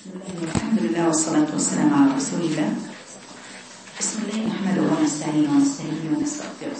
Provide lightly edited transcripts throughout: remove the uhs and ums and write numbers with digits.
بسم الله والحمد لله والصلاة والسلام على رسول الله. بسم الله نحمده ونستعينه ونستهديه ونستغفره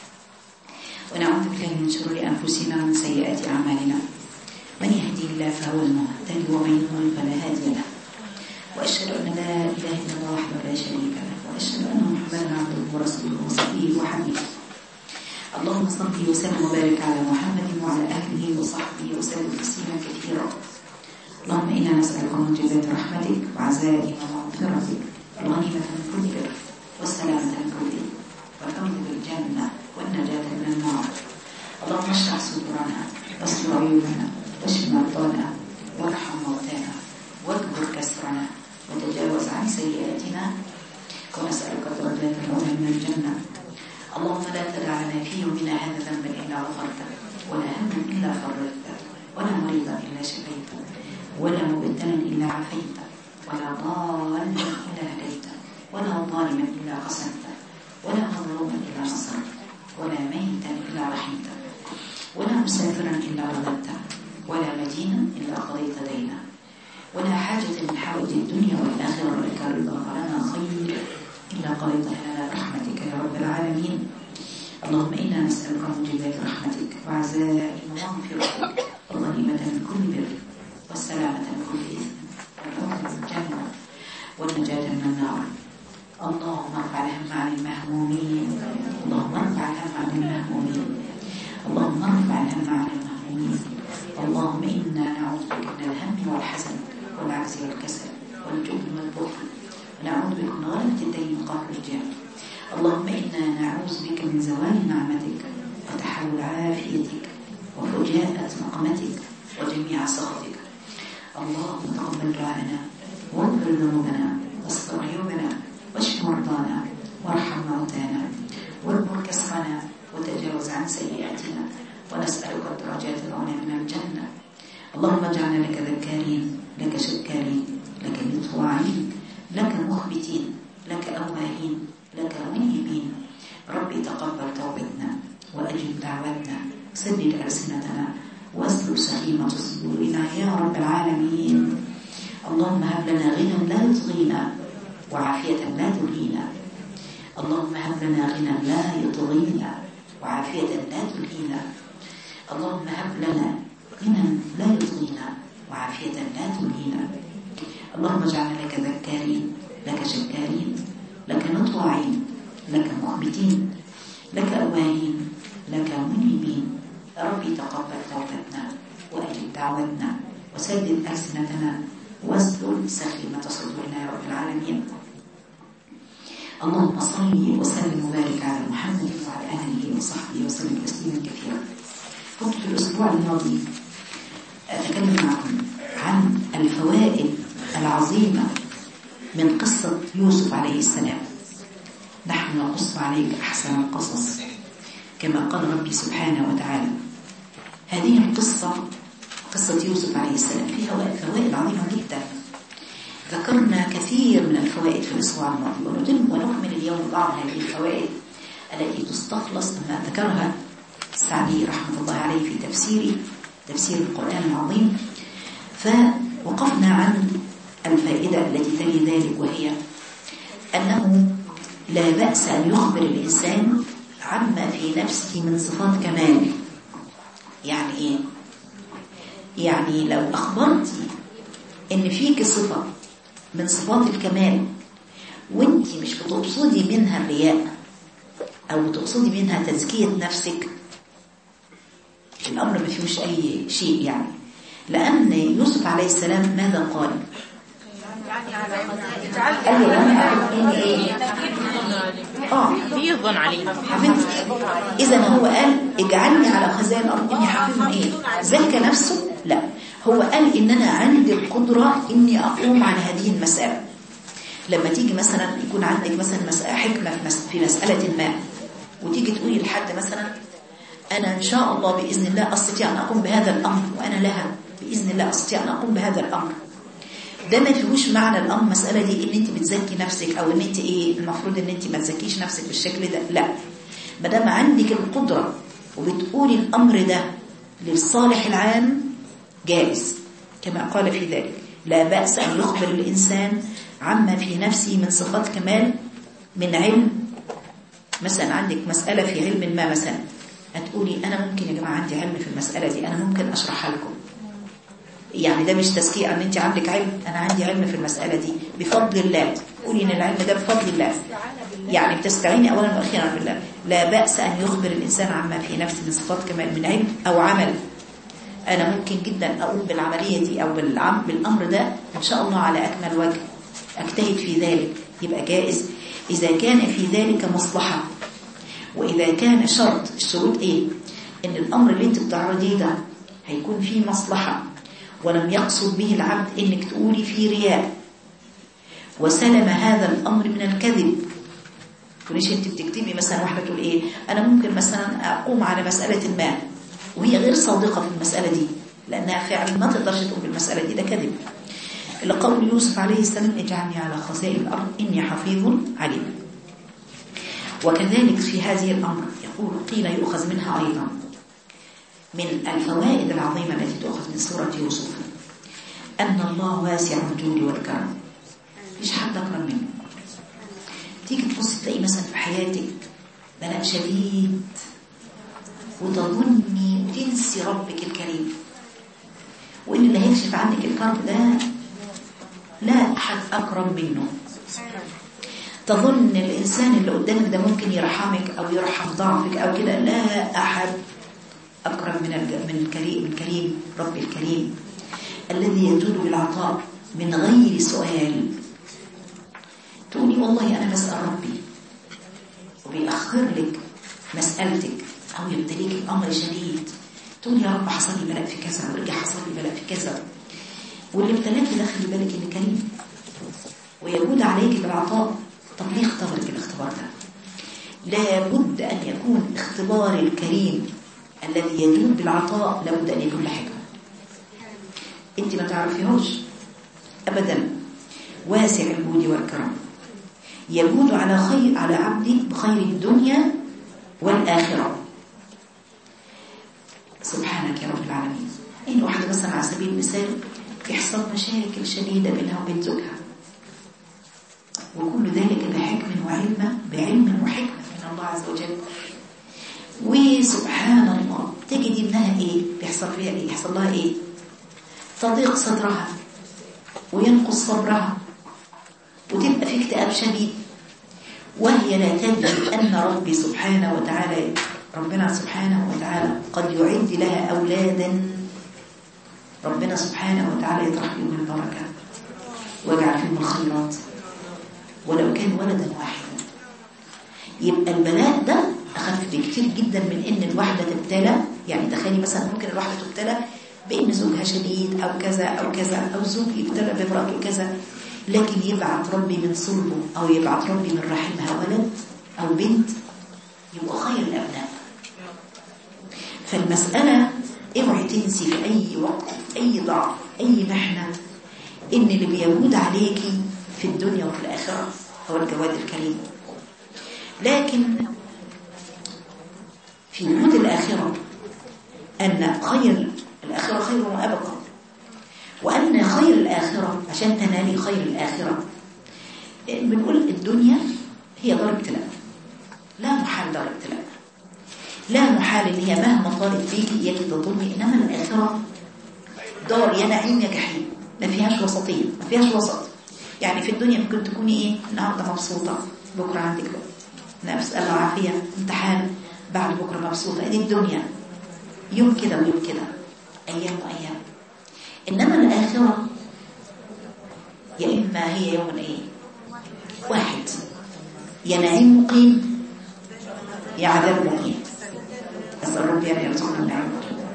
ونعوذ بالله من شرور أنفسنا ومن سيئات أعمالنا. من يهدي الله فهو المهتدي ومن يضلل فلا هادي له. وأشهد أن لا إله إلا الله وحده لا شريك له وأشهد أن محمدا عبده ورسوله وصفيه وحبيبه. اللهم صل وسلم وبارك على محمد وعلى آله وصحبه وسلم تسليما كثيرا. اللهم إنا نسألك موجبات رحمتك وعزائم مغفرتك الغنيمة من كل بر والسلامة من كل إثم والفوز بالجنة والنجاة من النار. اللهم اشرح صدورنا واستر عيوبنا واشف مرضانا وارحم موتانا واكبر كسرنا وتجاوز عن سيئاتنا ونسألك الدرجات العلى من الجنة. اللهم لا تدع لنا في يومنا هذا ذنبا إلا غفرته ولا هما إلا فرجته ولا مريضا إلا شفيته ولا مبتلا إلا عافيته ولا ضالا إلا هديته ولا ظالما إلا قسمته ولا مظلوما إلا نصرته ولا ميتا إلا رحمته ولا مسافرا إلا رددته ولا مدينا إلا قضيت دينا ولا حاجة من حوائج الدنيا والآخرة لك رضا ولنا خير إلا قضيتها لنا برحمتك يا رب العالمين. اللهم إنا نسألك موجبات رحمتك وعزائم مغفرتك والغنيمة من كل بر والسلامة من كل إثم والفوز بالجنة والنجاة من النار. اللهم ارفع الهم عن المهمومين. اللهم ارفع الهم عن المهمومين. اللهم ارفع الهم عن المهمومين. اللهم إنا نعوذ بك من الهم والحزن والعجز والكسل والجبن والبخل ونعوذ بك من غلبة الدين وقهر الرجال. اللهم إنا نعوذ بك من زوال نعمتك وتحول عافيتك وفجاءة نقمتك وجميع سخطك. اللهم تقبل دعاءنا واغفر ذنوبنا واستر عيوبنا واشف مرضانا وارحم موتانا واكبر كسرنا وتجاوز عن سيئاتنا ونسألك الدرجات العلى من الجنة. اللهم اجعلنا لك ذكارين لك شكارين لك مطواعين لك مخبتين لك أواهين لك منيبين. ربي تقبل توبتنا وأجب دعوتنا سدد ألسنتنا واسلل سخيمة صدورنا يا رب العالمين. اللهم هب لنا غنى لا يطغينا وعافية لا تلهينا. اللهم هب لنا غنى لا يطغينا وعافية لا تلهينا. اللهم هب لنا غنى لا يطغينا وعافية لا تلهينا. اللهم اجعلنا لك ذكارين لك شكارين لك مطواعين لك مخبتين لك أواهين لك منيبين. ربي تقبل توبتنا وأجب دعوتنا وسدد ألسنتنا واسلل سخيمة صدورنا يا رب العالمين. اللهم صل وسلم وبارك على محمد وعلى آله وصحبه وسلم تسليما كثيرا. كنت في الأسبوع الماضي أتكلم معكم عن الفوائد العظيمة من قصة يوسف عليه السلام. نحن نقص عليك أحسن القصص كما قال ربي سبحانه وتعالى. هذه القصة قصة يوسف عليه السلام فيها فوائد عظيمة جدا. ذكرنا كثير من الفوائد في الأسبوع الماضي ونكمل اليوم بعض هذه الفوائد التي تستخلص مما ذكرها السعدي رحمة الله عليه في تفسير القرآن العظيم. فوقفنا عن الفائدة التي تلي ذلك وهي أنه لا بأس أن يخبر الإنسان عما في نفسه من صفات كمال. يعني إيه؟ يعني لو أخبرتي إن فيك صفة من صفات الكمال وانت مش بتقصدي منها الرياء أو بتقصدي منها تزكية نفسك، الأمر ما فيهوش أي شيء يعني. لأن يوسف عليه السلام ماذا قال؟ يظن عليه حفظت. إذا هو قال اجعلني على خزائن الأرض إني حفظ إيه؟ زكى نفسه؟ لا، هو قال إن أنا عندي القدرة إني أقوم على هذه المسألة. لما تيجي مثلا يكون عندك مثلا حكمة في مسألة ما وتيجي تقولي لحد مثلا أنا إن شاء الله بإذن الله أستطيع أن أقوم بهذا الأمر وأنا لها بإذن الله أستطيع أن أقوم بهذا الأمر. ده ما فيهوش معنى الأمر مسألة دي إن أنت بتزكي نفسك أو إن أنت إيه المفروض إن أنت ما تزكيش نفسك بالشكل ده. لا، ما دام عندك القدرة وبتقولي الأمر ده للصالح العام جائز كما قال في ذلك لا بأس أن يخبر الإنسان عما في نفسه من صفات كمال من علم. مثلا عندك مسألة في علم ما مثلا، هتقولي أنا ممكن يا جماعة عندي علم في المسألة دي، أنا ممكن أشرحها لكم. يعني ده مش تزكية أن أنت عندك علم، أنا عندي علم في المسألة دي بفضل الله. قولي إن العلم ده بفضل الله، يعني بتستعيني أولا وأخيرا بالله. لا بأس أن يخبر الإنسان عما في نفسه من صفات كمال من علم أو عمل. أنا ممكن جدا أقوم بالعملية دي أو بالأمر ده إن شاء الله على أكمل وجه، أجتهد في ذلك، يبقى جائز إذا كان في ذلك مصلحة. وإذا كان شرط، الشروط إيه؟ إن الأمر اللي أنت بتعرضيه ده هيكون فيه مصلحة ولم يقصد به العبد إنك تقولي فيه رياء، وسلم هذا الأمر من الكذب. تقوليش أنت بتكتبي مثلا واحدة تقول إيه، أنا ممكن مثلا أقوم على مسألة ما وهي غير صادقة في المسألة دي، لأنها فعلا ما تقدرش تقوم بالمسألة دي، ده كذب. لقول يوسف عليه السلام اجعلني على خزائن الأرض إني حفيظ عليم. وكذلك في هذه الأمر يقول قيل يؤخذ منها أيضا من الفوائد العظيمة التي تؤخذ من سورة يوسف أن الله واسع الجود والكرم، مفيش حد أكرم منه. تيجي تبص تلاقي مثلا في حياتك بلاء شديد وتظني وتنسي ربك الكريم، وإن اللي هيكشف عنك الكرب ده لا أحد أكرم منه. تظن الإنسان اللي قدامك ده ممكن يرحمك أو يرحم ضعفك أو كده، لا أحد أكرم من الكريم رب الكريم الذي يجود بالعطاء من غير سؤال. تقولي والله أنا بسأل ربي وبيأخر لك مسألتك أو يبتليك الأمر شديد، تقولي يا رب حصل لي بلاء في كذا ورجع حصل لي بلاء في كذا، واللي ابتلاك ده خلي بالك إنه كريم ويجود عليك بالعطاء. طب ليه اختبرك الاختبار ده؟ لابد أن يكون اختبار الكريم الذي يجود بالعطاء لابد أن يكون لحكمة انت ما تعرفيهوش أبدا. واسع الجود والكرم يجود على عبده بخير الدنيا والآخرة. سبحانك يا رب العالمين. إن واحدة مثلا على سبيل المثال يحصل مشاكل شديدة بينها وبين زوجها، وكل ذلك بعلم وحكمة من الله عز وجل. وسبحان الله تجد ابنها ايه بيحصل فيها ايه، يحصل لها ايه، تضيق صدرها وينقص صبرها وتبقى في اكتئاب شديد، وهي لا تدري أن ربي سبحانه وتعالى ربنا سبحانه وتعالى قد يعد لها أولادا. ربنا سبحانه وتعالى يطرح لهم البركة ويجعل فيهم الخيرات ولو كان ولدا واحدا. يبقى البلاء ده أخف بكتير جدا من إن الواحدة تبتلى. يعني تخيلي مثلا ممكن الواحدة تبتلى بإن زوجها شديد أو كذا أو كذا، أو زوج يبتلى بامرأته كذا، لكن يبعث ربي من صلبه أو يبعث ربي من رحمها ولد أو بنت، يبقى خير الأبناء. فالمسألة اوعي تنسي في أي وقت في أي ضعف أي محنة إن اللي بيجود عليكي في الدنيا وفي الآخرة هو الجواد الكريم. لكن في وجود الآخرة أن خير الآخرة خير وأبقى، وأن خير الآخرة عشان تنالي خير الآخرة بنقول الدنيا هي دار ابتلاء، لا محال دار ابتلاء، لا محال إن هي مهما طالت فيكي إياك تظلمي، إنما الآخرة دار يا نعيم يا جحيم، ما فيهاش وسطية، ما فيهاش وسط. يعني في الدنيا ممكن تكوني إيه النهارده مبسوطة، بكرة عندك نفس الله عافية امتحان، بعد بكرة مبسوطة. دي الدنيا يوم كده ويوم كده، أيام وأيام. إنما الآخرة يا إما هي يوم إيه واحد، يا نعيم مقيم يا عذاب مقيم. أسأل ربي أن يرزقنا النعيم.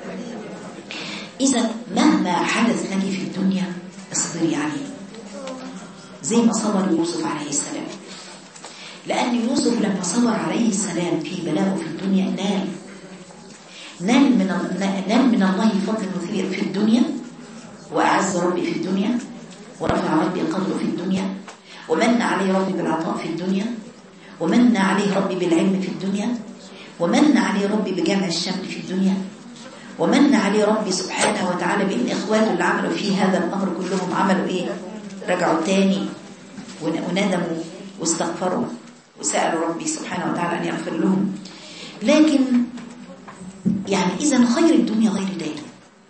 إذا مهما حدث لك في الدنيا اصبري عليه زي ما صبر يوسف عليه السلام، لأن يوسف لما صبر عليه السلام في بلاءه في الدنيا نال من الله فضل مثير في الدنيا، وأعز ربي في الدنيا، ورفع ربي قدره في الدنيا، ومن عليه ربي بالعطاء في الدنيا، ومن عليه ربي بالعلم في الدنيا، ومن عليه ربي بجمع الشمل في الدنيا، ومن عليه ربي سبحانه وتعالى بأن إخواته اللي عملوا فيه هذا الأمر كلهم عملوا إيه؟ رجعوا تاني وندموا واستغفروا وسألوا ربي سبحانه وتعالى أن يغفر لهم. لكن يعني إذن خير الدنيا غير دائم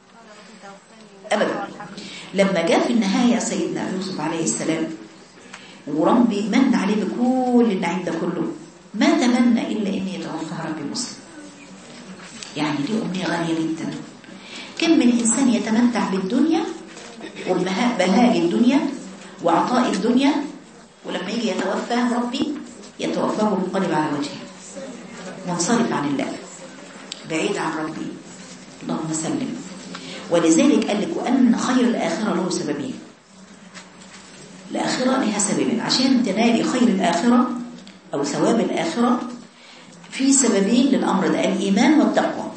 أبدا. لما جاء في النهاية سيدنا يوسف عليه السلام وربي من عليه بكل النعيم ده كله، ما تمنى إلا أن يتوفى ربي مسلم. يعني دي أمنية غالية جدا. كم من إنسان يتمتع بالدنيا وبهاء الدنيا وعطاء الدنيا، ولما يجي يتوفاه ربي يتوفاه منقلب على وجهه منصرف عن الله بعيد عن ربي. اللهم سلم. ولذلك قال لك وأن خير الآخرة له سببين. الآخرة لها سببين عشان تنالي خير الآخرة أو ثواب الآخرة. في سببين للأمر ده، الإيمان والتقوى.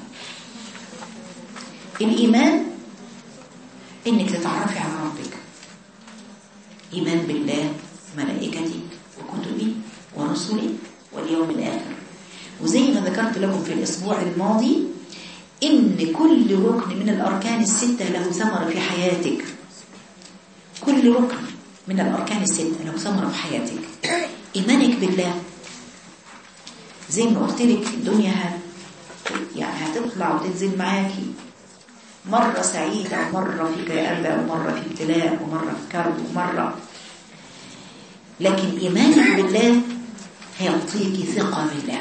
الإيمان إنك تتعرفي على ربك، إيمان بالله ملائكتي وكتبي ورسلي واليوم الآخر. وزي ما ذكرت لكم في الأسبوع الماضي إن كل ركن من الأركان الستة له ثمرة في حياتك. كل ركن من الأركان الستة له ثمرة في حياتك. إيمانك بالله زي ما قلت لك الدنيا يعني هتطلع وتنزل معاكي، مرة سعيدة ومرة في كآبة ومرة في ابتلاء ومرة في كرب ومرة، لكن إيمانك بالله هيعطيكي ثقة بالله.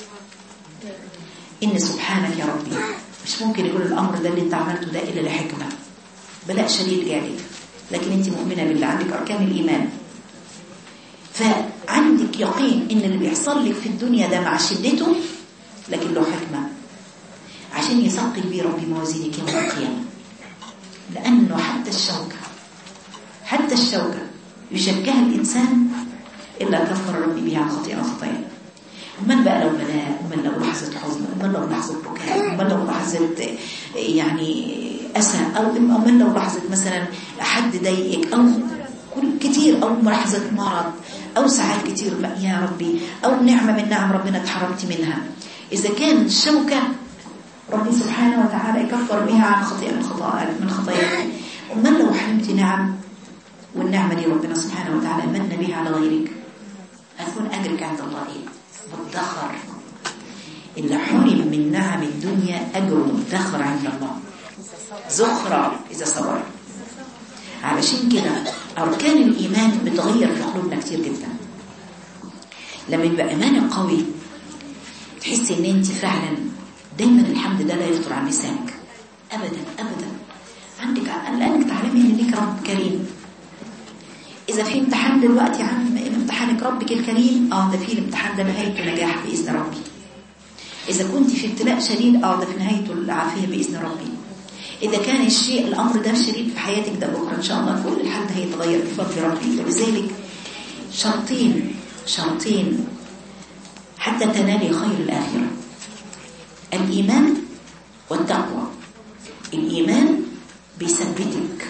إن سبحانك يا ربي مش ممكن يقول الأمر ده اللي انت عملته ده إلا لحكمة، بلاء شديد جالك، لكن انت مؤمنة بالله، عندك أركان الإيمان، فعندك يقين إن اللي بيحصل لك في الدنيا ده مع شدته لكن له حكمة عشان يثقل بيه ربي موازينك يوم القيامة. لأنه حتى الشوكة يشجعها الإنسان إلا كفر ربي بها عن خطيئة. ومن بقى لو بلاء، ومن لو لحظة حزن، ومن لو لحظة بكاء، ومن لو لحظة يعني أسى، أو من لو لحظة مثلا حد ضايقك، أو كتير، أو لحظة مرض، أو ساعات كتير يا ربي، أو نعمة من نعم ربنا اتحرمت منها. إذا كان الشوكة ربي سبحانه وتعالى يكفر بها عن خطيئة من خطاياك، ومن لو حرمت نعم والنعمة دي ربنا سبحانه وتعالى من بها على غيرك، أكون أجرك عند الله إيه؟ مدخر. اللي حرم من نعم الدنيا أجره مدخر عند الله، زخرة إذا صبر. علشان كده أركان الإيمان بتغير في قلوبنا كتير جدا. لما يبقى إيمانك قوي تحس إن أنت فعلا دايما الحمد ده لا يفطر عن لسانك أبدا أبدا. عندك لأنك تعلمي إن ليك رب كريم. إذا في امتحان دلوقتي عن امتحانك ربك الكريم، ده في الامتحان ده نهايته نجاح بإذن ربي. إذا كنت في ابتلاء شديد، ده في نهايته العافية بإذن ربي. إذا كان الأمر ده شديد في حياتك، ده بكرة إن شاء الله كل الحال هيتغير بفضل ربي. ولذلك شرطين حتى تنالي خير الآخرة: الإيمان والتقوى. الإيمان بيثبتك،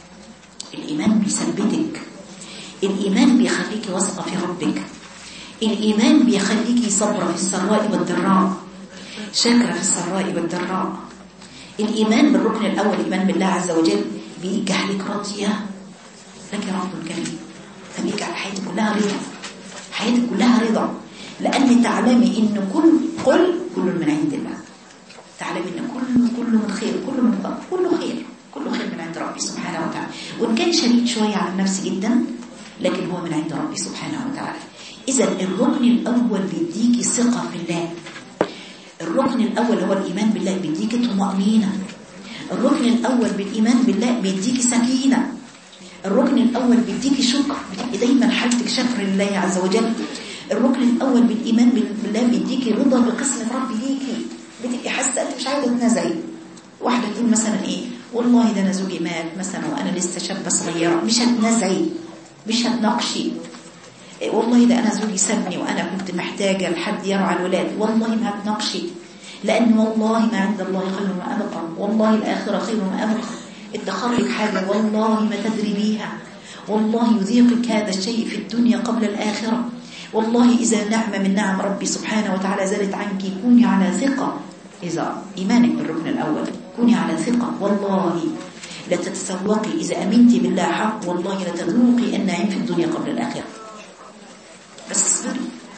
الإيمان بيخليك واثقة في ربك، الإيمان بيخليك صبرة في السراء والضراء، شاكرة في السراء والضراء. الإيمان بالركن الأول، الإيمان بالله عز وجل، بيجعلك راضية لك رب كريم، فبيجعل حياتك كلها رضا، لأن تعلمي إن كل من عند الله. تعلمي إن كل من خير، كله خير من عند ربي سبحانه وتعالى. وإن كان شديد شوية على النفس جدا، لكن هو من عند ربي سبحانه وتعالى. إذا الركن الأول بيديكي ثقة في الله. الركن الأول هو الإيمان بالله، بيديكي طمأنينة. الركن الأول بالإيمان بالله بيديكي سكينة. الركن الأول بيديكي شكر، بتبقي دايما حالتك شكر لله عز وجل. الركن الأول بالإيمان بالله بيديكي رضا بقسمة ربي ليكي، بتبقي حاسة أنت مش عايزة تنزعي. واحدة تقول مثلا والله ده أنا زوجي مات مثلا وأنا لسه شابة صغيرة، مش هتنزعي، مش هتناقشي. والله ده أنا زوجي سابني وأنا كنت محتاجة لحد يرعى الولاد، والله ما هتناقشي، لأن والله ما عند الله خير ما أبقى، والله الآخرة خير ما أبقى. ادخر لك حاجة والله ما تدري بيها، والله يذيقك هذا الشيء في الدنيا قبل الآخرة. والله إذا نعمة من نعم ربي سبحانه وتعالى زالت عنك، كوني على ثقة. إذا إيمانك بالركن الأول كوني على ثقة، والله لا تتسوقي إذا أمنتي بالله حق، والله لا تذوقي النعيم في الدنيا قبل الآخرة. بس اصبري،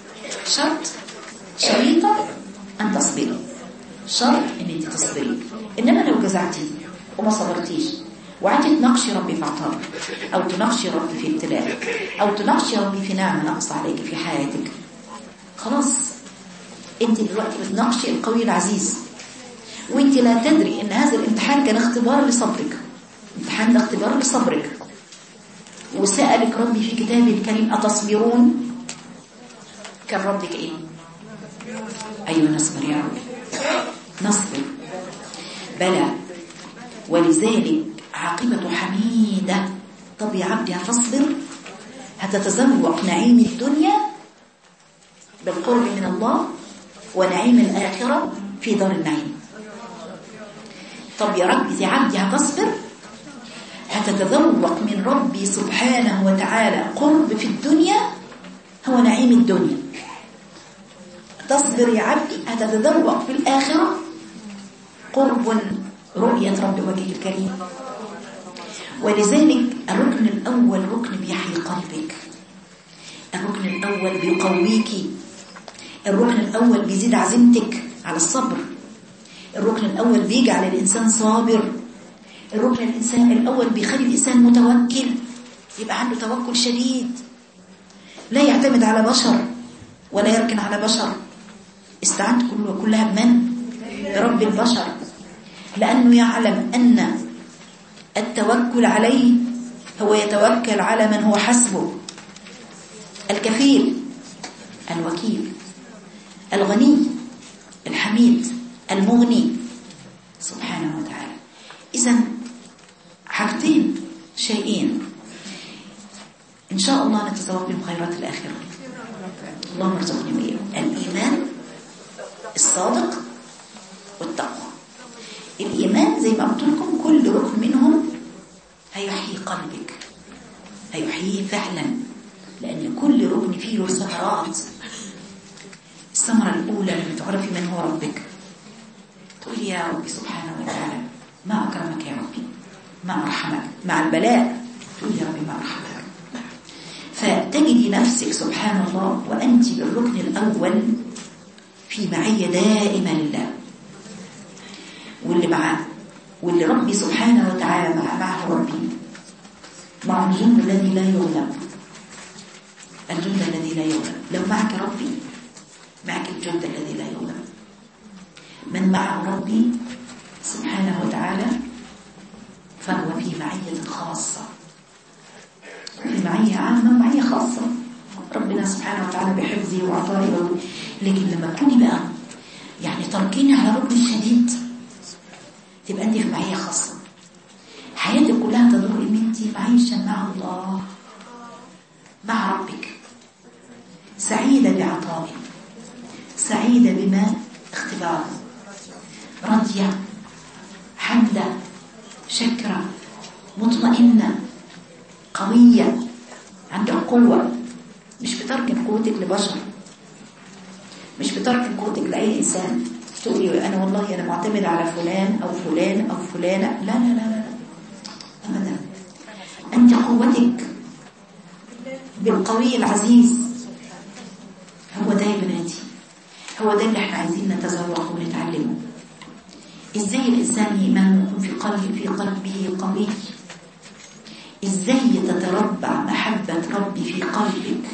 شريطة أن تصبري، شرط أن أنت تصبري. إنما لو جزعتي وما صبرتيش وقعدتي تناقشي ربي في عطاء، أو تناقشي ربي في ابتلاء، أو تناقشي ربي في نعمة نقص عليك في حياتك، خلاص أنت دلوقتي بتناقشي القوي العزيز، وأنت لا تدري أن هذا الامتحان كان اختبار لصبرك، امتحان ده اختبار لصبرك. وسألك ربي في كتابه الكريم أتصبرون؟ كان ربك إيه؟ أيوة نصبر يا رب، نصبر بلى. ولذلك عاقبة حميدة. طب يا عبدي هتصبر، هتتذوق نعيم الدنيا بالقرب من الله ونعيم الآخرة في دار النعيم. طب يا ربي يا عبدي هتصبر، هتتذوق من ربي سبحانه وتعالى قرب في الدنيا هو نعيم الدنيا. تصبر يا عبدي هتتذوق في الآخرة قرب رؤية رب وجهه الكريم. ولذلك الركن الأول ركن بيحيي قلبك، الركن الأول بيقويك، الركن الأول بيزيد عزيمتك على الصبر، الركن الأول بيجعل الإنسان صابر، الركن الأول بيخلي الإنسان متوكل، يبقى عنده توكل شديد، لا يعتمد على بشر ولا يركن على بشر. استعنت كلها بمن؟ برب البشر، لأنه يعلم أن التوكل عليه هو يتوكل على من هو حسبه، الكفيل، الوكيل، الغني، الحميد، المغني سبحانه وتعالى. إذن حاجتين، شيئين إن شاء الله نتزوج بهم خيرات الآخرة. اللهم ارزقني وإياكم الإيمان الصادق والتقوى. الإيمان زي ما قلت لكم كل ركن منهم هيحيي قلبك، هيحييه فعلا، لأن كل ركن فيه له ثمرات. الثمرة الأولى لما تعرفي من هو ربك، تقولي يا ربي سبحانه وتعالى ما أكرمك يا ربي، ما أرحمك مع البلاء، تقولي يا ربي ما أرحمك، فتجدي نفسك سبحان الله وأنت بالركن الأول في معية دائمة لله، واللي معاه واللي ربي سبحانه وتعالى معه ربي، مع الجند الذي لا يغلب، الجند الذي لا يغلب. لو معك ربي معك الجند الذي لا يغلب. من معه ربي سبحانه وتعالى فهو في معية خاصة، في معية عامة ومعية خاصة، ربنا سبحانه وتعالى بحفظه وعطائه. لكن لما تكوني بقى يعني تركيني على ركن الشديد تبقى انت في معية خاصة، حياتك كلها تدور ان انت معيشة مع الله، مع ربك، سعيدة بعطائه، سعيدة بما اختباره، راضية، حمدة، شكرة، مطمئنة، قوية، عندك قوة، مش بتركن قوتك لبشر، مش بتركن قوتك لأي إنسان تقولي أنا والله أنا معتمد على فلان أو فلان أو فلانة. لا لا لا لا أبدا، أنت قوتك بالقوي العزيز. هو ده يا بناتي، هو ده اللي احنا عايزين نتذوق ونتعلمه. ازاي الإنسان إيمانه يكون في قلبه قوي، ازاي تتربع محبة ربي في قلبك،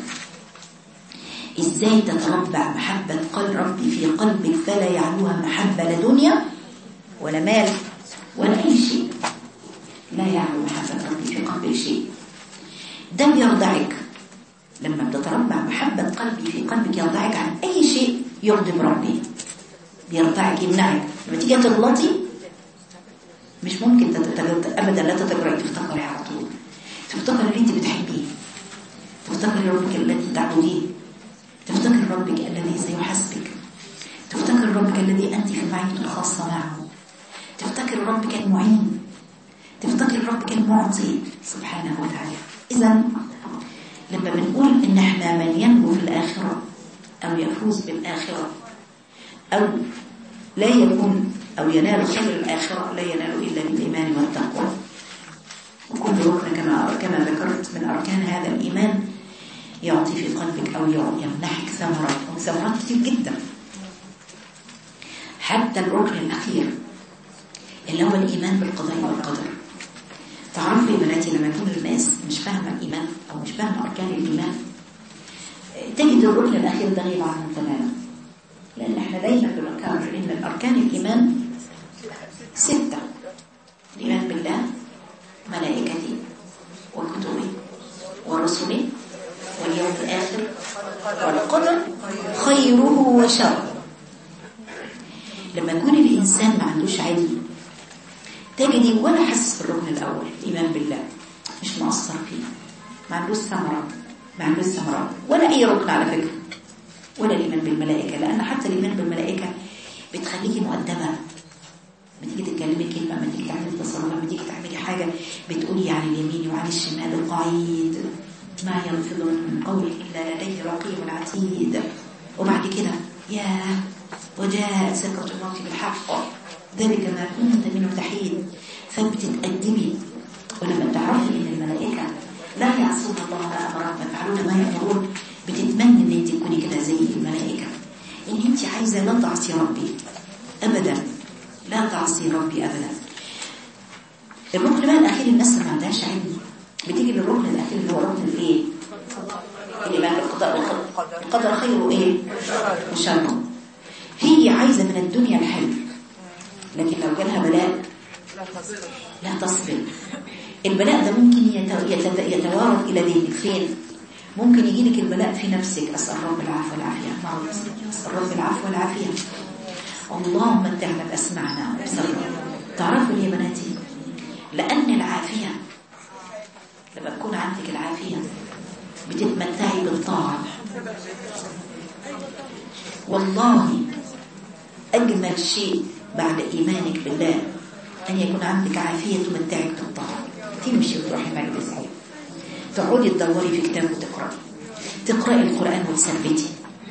ازاي تتربع محبة قلب ربي في قلبك فلا يعلوها محبة لا دنيا ولا مال ولا أي شيء، لا يعلو محبة ربي في قلبك شيء. ده بيرضعك لما بتتربع محبة قلبي في قلبك، يرضعك عن أي شيء يغضب ربي، بيرضعك يمنعك. لما تيجي تغلطي مش ممكن أبدا لا تتجرأي تفتكري على طول، تفتكري اللي انت بتحبيه، تفتكري ربك الذي تعبديه، تفتكري ربك الذي سيحاسبك، تفتكري ربك الذي أنت في معيته الخاصة معه، تفتكري ربك المعين، تفتكري ربك المعطي سبحانه وتعالى. إذن لما بنقول إن احنا من ينجو في الآخرة أو يفوز بالآخرة أو لا يكون أو ينال خير الآخرة لا ينال إلا بالإيمان والتقوى. وكل ركن كما ذكرت من أركان هذا الإيمان يعطي في قلبك أو يمنحك ثمرات كتير جدا. حتى الركن الأخير اللي هو الإيمان بالقضاء والقدر. تعرفوا يا بناتي لما يكون الناس مش فاهمة الإيمان أو مش فاهمة أركان الإيمان، تجد الركن الأخير ده غيب عنهم تماما. لأن احنا دايما بنكرر إن الأركان الإيمان 6: الإيمان بالله، ملائكته وكتبه ورسله واليوم الآخر والقدر خيره وشره. لما يكون الإنسان ما عندوش علم تجدي ولا حس بالركن الأول الإيمان بالله، مش مؤثر فيه، ما عندوش ثمرات ولا أي ركن على فكرة، ولا الإيمان بالملائكة. لأن حتى الإيمان بالملائكة بتخليكي مؤدبة، بتيجي تتكلمي كلمة، ما تيجي تعملي تصرف، ما تيجي تعملي حاجة بتقولي عن اليمين وعن الشمال قعيد، ما يلفظ من قول إلا لديه رقيب عتيد. وبعد كده وجاءت سكرة الموت بالحق ذلك ما كنت منه تحيد، فبتتقدمي. ولما تعرفي إن الملائكة لا يعصون الله ما أمرهم ويفعلون ما يأمرون، بتتمنى إن انت تكوني كده زي الملائكة، إن انت عايزة لا تعصي ربي أبدا، لا تعصي ربي أبدا. الركن بقى الأخير الناس ما عندهاش علم بتيجي للركن الأخير اللي هو ركن الإيه؟ الإيمان بالقضاء والقدر خيره إيه؟ وشره. هي عايزة من الدنيا الحلو، لكن لو جالها بلاء لا تصبر. البلاء ده ممكن يتوارد إلى دينك. فين؟ ممكن يجيلك البلاء في نفسك. أسأل رب العفو والعافية، أسأل رب العفو والعافية. اللهم متعنا بأسمعنا وبصرنا. تعرفوا ليه يا بناتي؟ لأن العافية لما تكون عندك العافية بتتمتعي بالطاعة. والله أجمل شيء بعد إيمانك بالله أن يكون عندك عافية تمتعك بالطاعة. تمشي وتروحي مجلس علم، تقعدي تدوري في كتاب تقرأي القرآن وتثبتي.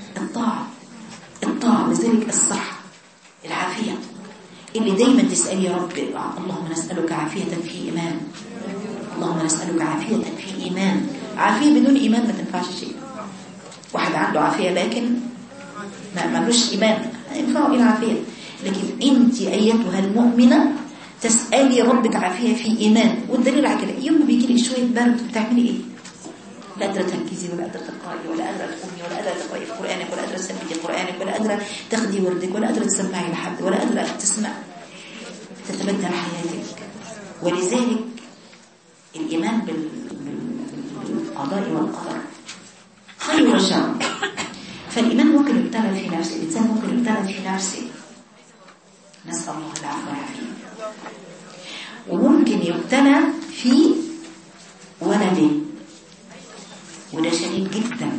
الطاعة لذلك الصح العافية اللي دايما تسألي رب اللهم نسألك عافية في إيمان، اللهم نسألك عافية في إيمان. عافية بدون إيمان ما تنفعش شيء. واحد عنده عافية لكن ما ملوش إيمان ينفعه إلى عافية. لكن أنت أيتها المؤمنة تسألي ربك عافية في إيمان. والدليل على كده يوم بيجي لك شوية برد بتعملي إيه؟ لا قادرة تركزي، ولا قادرة تقرأي، ولا قادرة تقومي، ولا قادرة تقرأي في قرآنك، ولا قادرة تثبتي قرآنك، ولا قادرة تاخدي وردك، ولا قادرة تسمعي لحد، ولا قادرة تسمع تتبدل حياتك. ولذلك الإيمان بالقضاء والقدر خير وشر. فالإيمان ممكن يبتلى في نفسه، الإنسان ممكن يبتلى في نفسه، نسأل الله العفو والعافية. وممكن يبتلى في ولده، وده شديد جدا،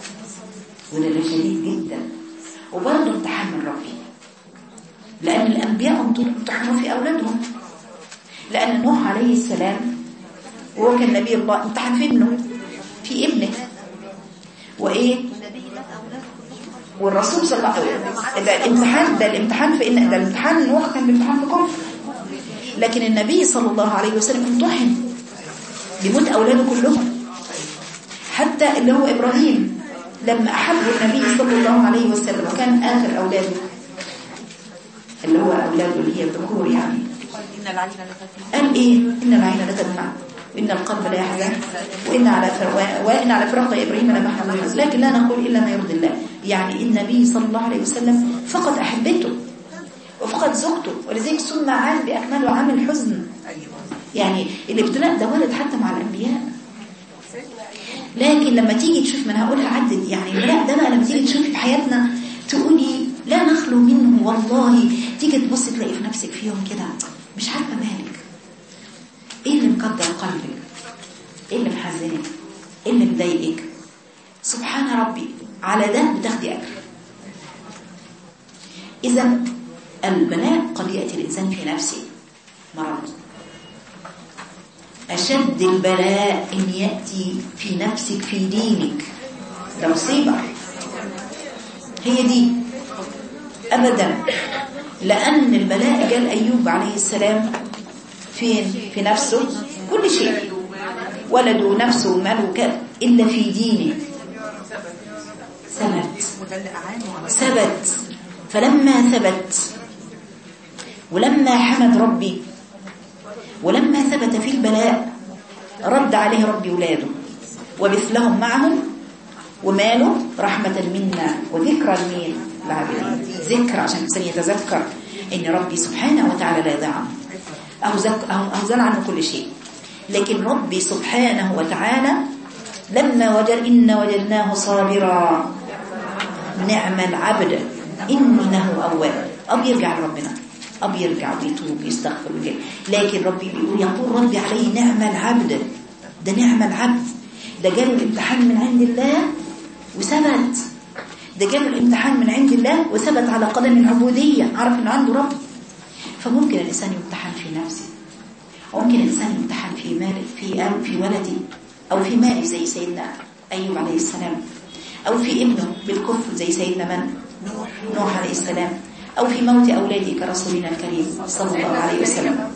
وبرضه امتحان من ربي. لأن الأنبياء امتحنوا في أولادهم. لأن نوح عليه السلام وهو كان نبي الله امتحن في ابنه، في ابنه. وإيه؟ والرسول صلى الله عليه وسلم ده الامتحان في إن ده الامتحان نوح كان بامتحان في كفر، لكن النبي صلى الله عليه وسلم امتحن بموت أولاده كلهم. حتى اللي هو إبراهيم لما أحبه النبي صلى الله عليه وسلم وكان آخر أولاده اللي هو أولاده اللي هي الذكور يعني، قال إيه؟ إن العين لا تدمع وإن القلب لا يحزن وإن على فراق إبراهيم لمحزون، لكن لا نقول إلا ما يرضي الله. يعني النبي صلى الله عليه وسلم فقد أحبته وفقد زوجته، ولذلك سمى عام بأكمله عام الحزن. يعني الابتلاء ده ولد حتى مع الأنبياء. لكن لما تيجي تشوف، من هقولها عدد يعني البلاء ده بقى لما تيجي تشوف في حياتنا تقولي لا نخلو منه. والله تيجي تبص تلاقي في نفسك في يوم كده مش عارفه مالك، ايه اللي مقدر قلبك، ايه اللي محزنك، ايه اللي مضايقك. سبحان ربي، على ده بتاخدي اجر. اذا البلاء قد ياتي الانسان في نفسه مرض. أشد البلاء إن يأتي في نفسك في دينك، ده مصيبة. هي دي أبدا. لأن البلاء جاء أيوب عليه السلام فين؟ في نفسه كل شيء، ولده نفسه وماله إلا في دينه ثبت. فلما ثبت ولما حمد ربي ولما ثبت في البلاء رد عليه ربي ولاده وبثلهم معهم وماله رحمة منا وذكرى لمين؟ العابدين. ذكر عشان الإنسان يتذكر إن ربي سبحانه وتعالى لا يضيع عنه أو زال عنه كل شيء. لكن ربي سبحانه وتعالى لما إن وجدناه صابرا نعم العبد إنه أواب. أب يرجع لربنا، أب يرجع ويتوب ويستغفر ويجي. لكن ربي يقول ربي عليه نعم العبد. ده نعم العبد، ده جاله الامتحان من عند الله وثبت، ده جاله الامتحان من عند الله وثبت على قدم العبودية، عرف إنه عنده رب. فممكن الإنسان يمتحن في نفسه، وممكن الإنسان يمتحن في ماله، في ولده، أو في ماله زي سيدنا أيوب عليه السلام، أو في ابنه بالكفر زي سيدنا من؟ نوح عليه السلام، أو في موت أولاده كرسولنا الكريم صلى الله عليه وسلم،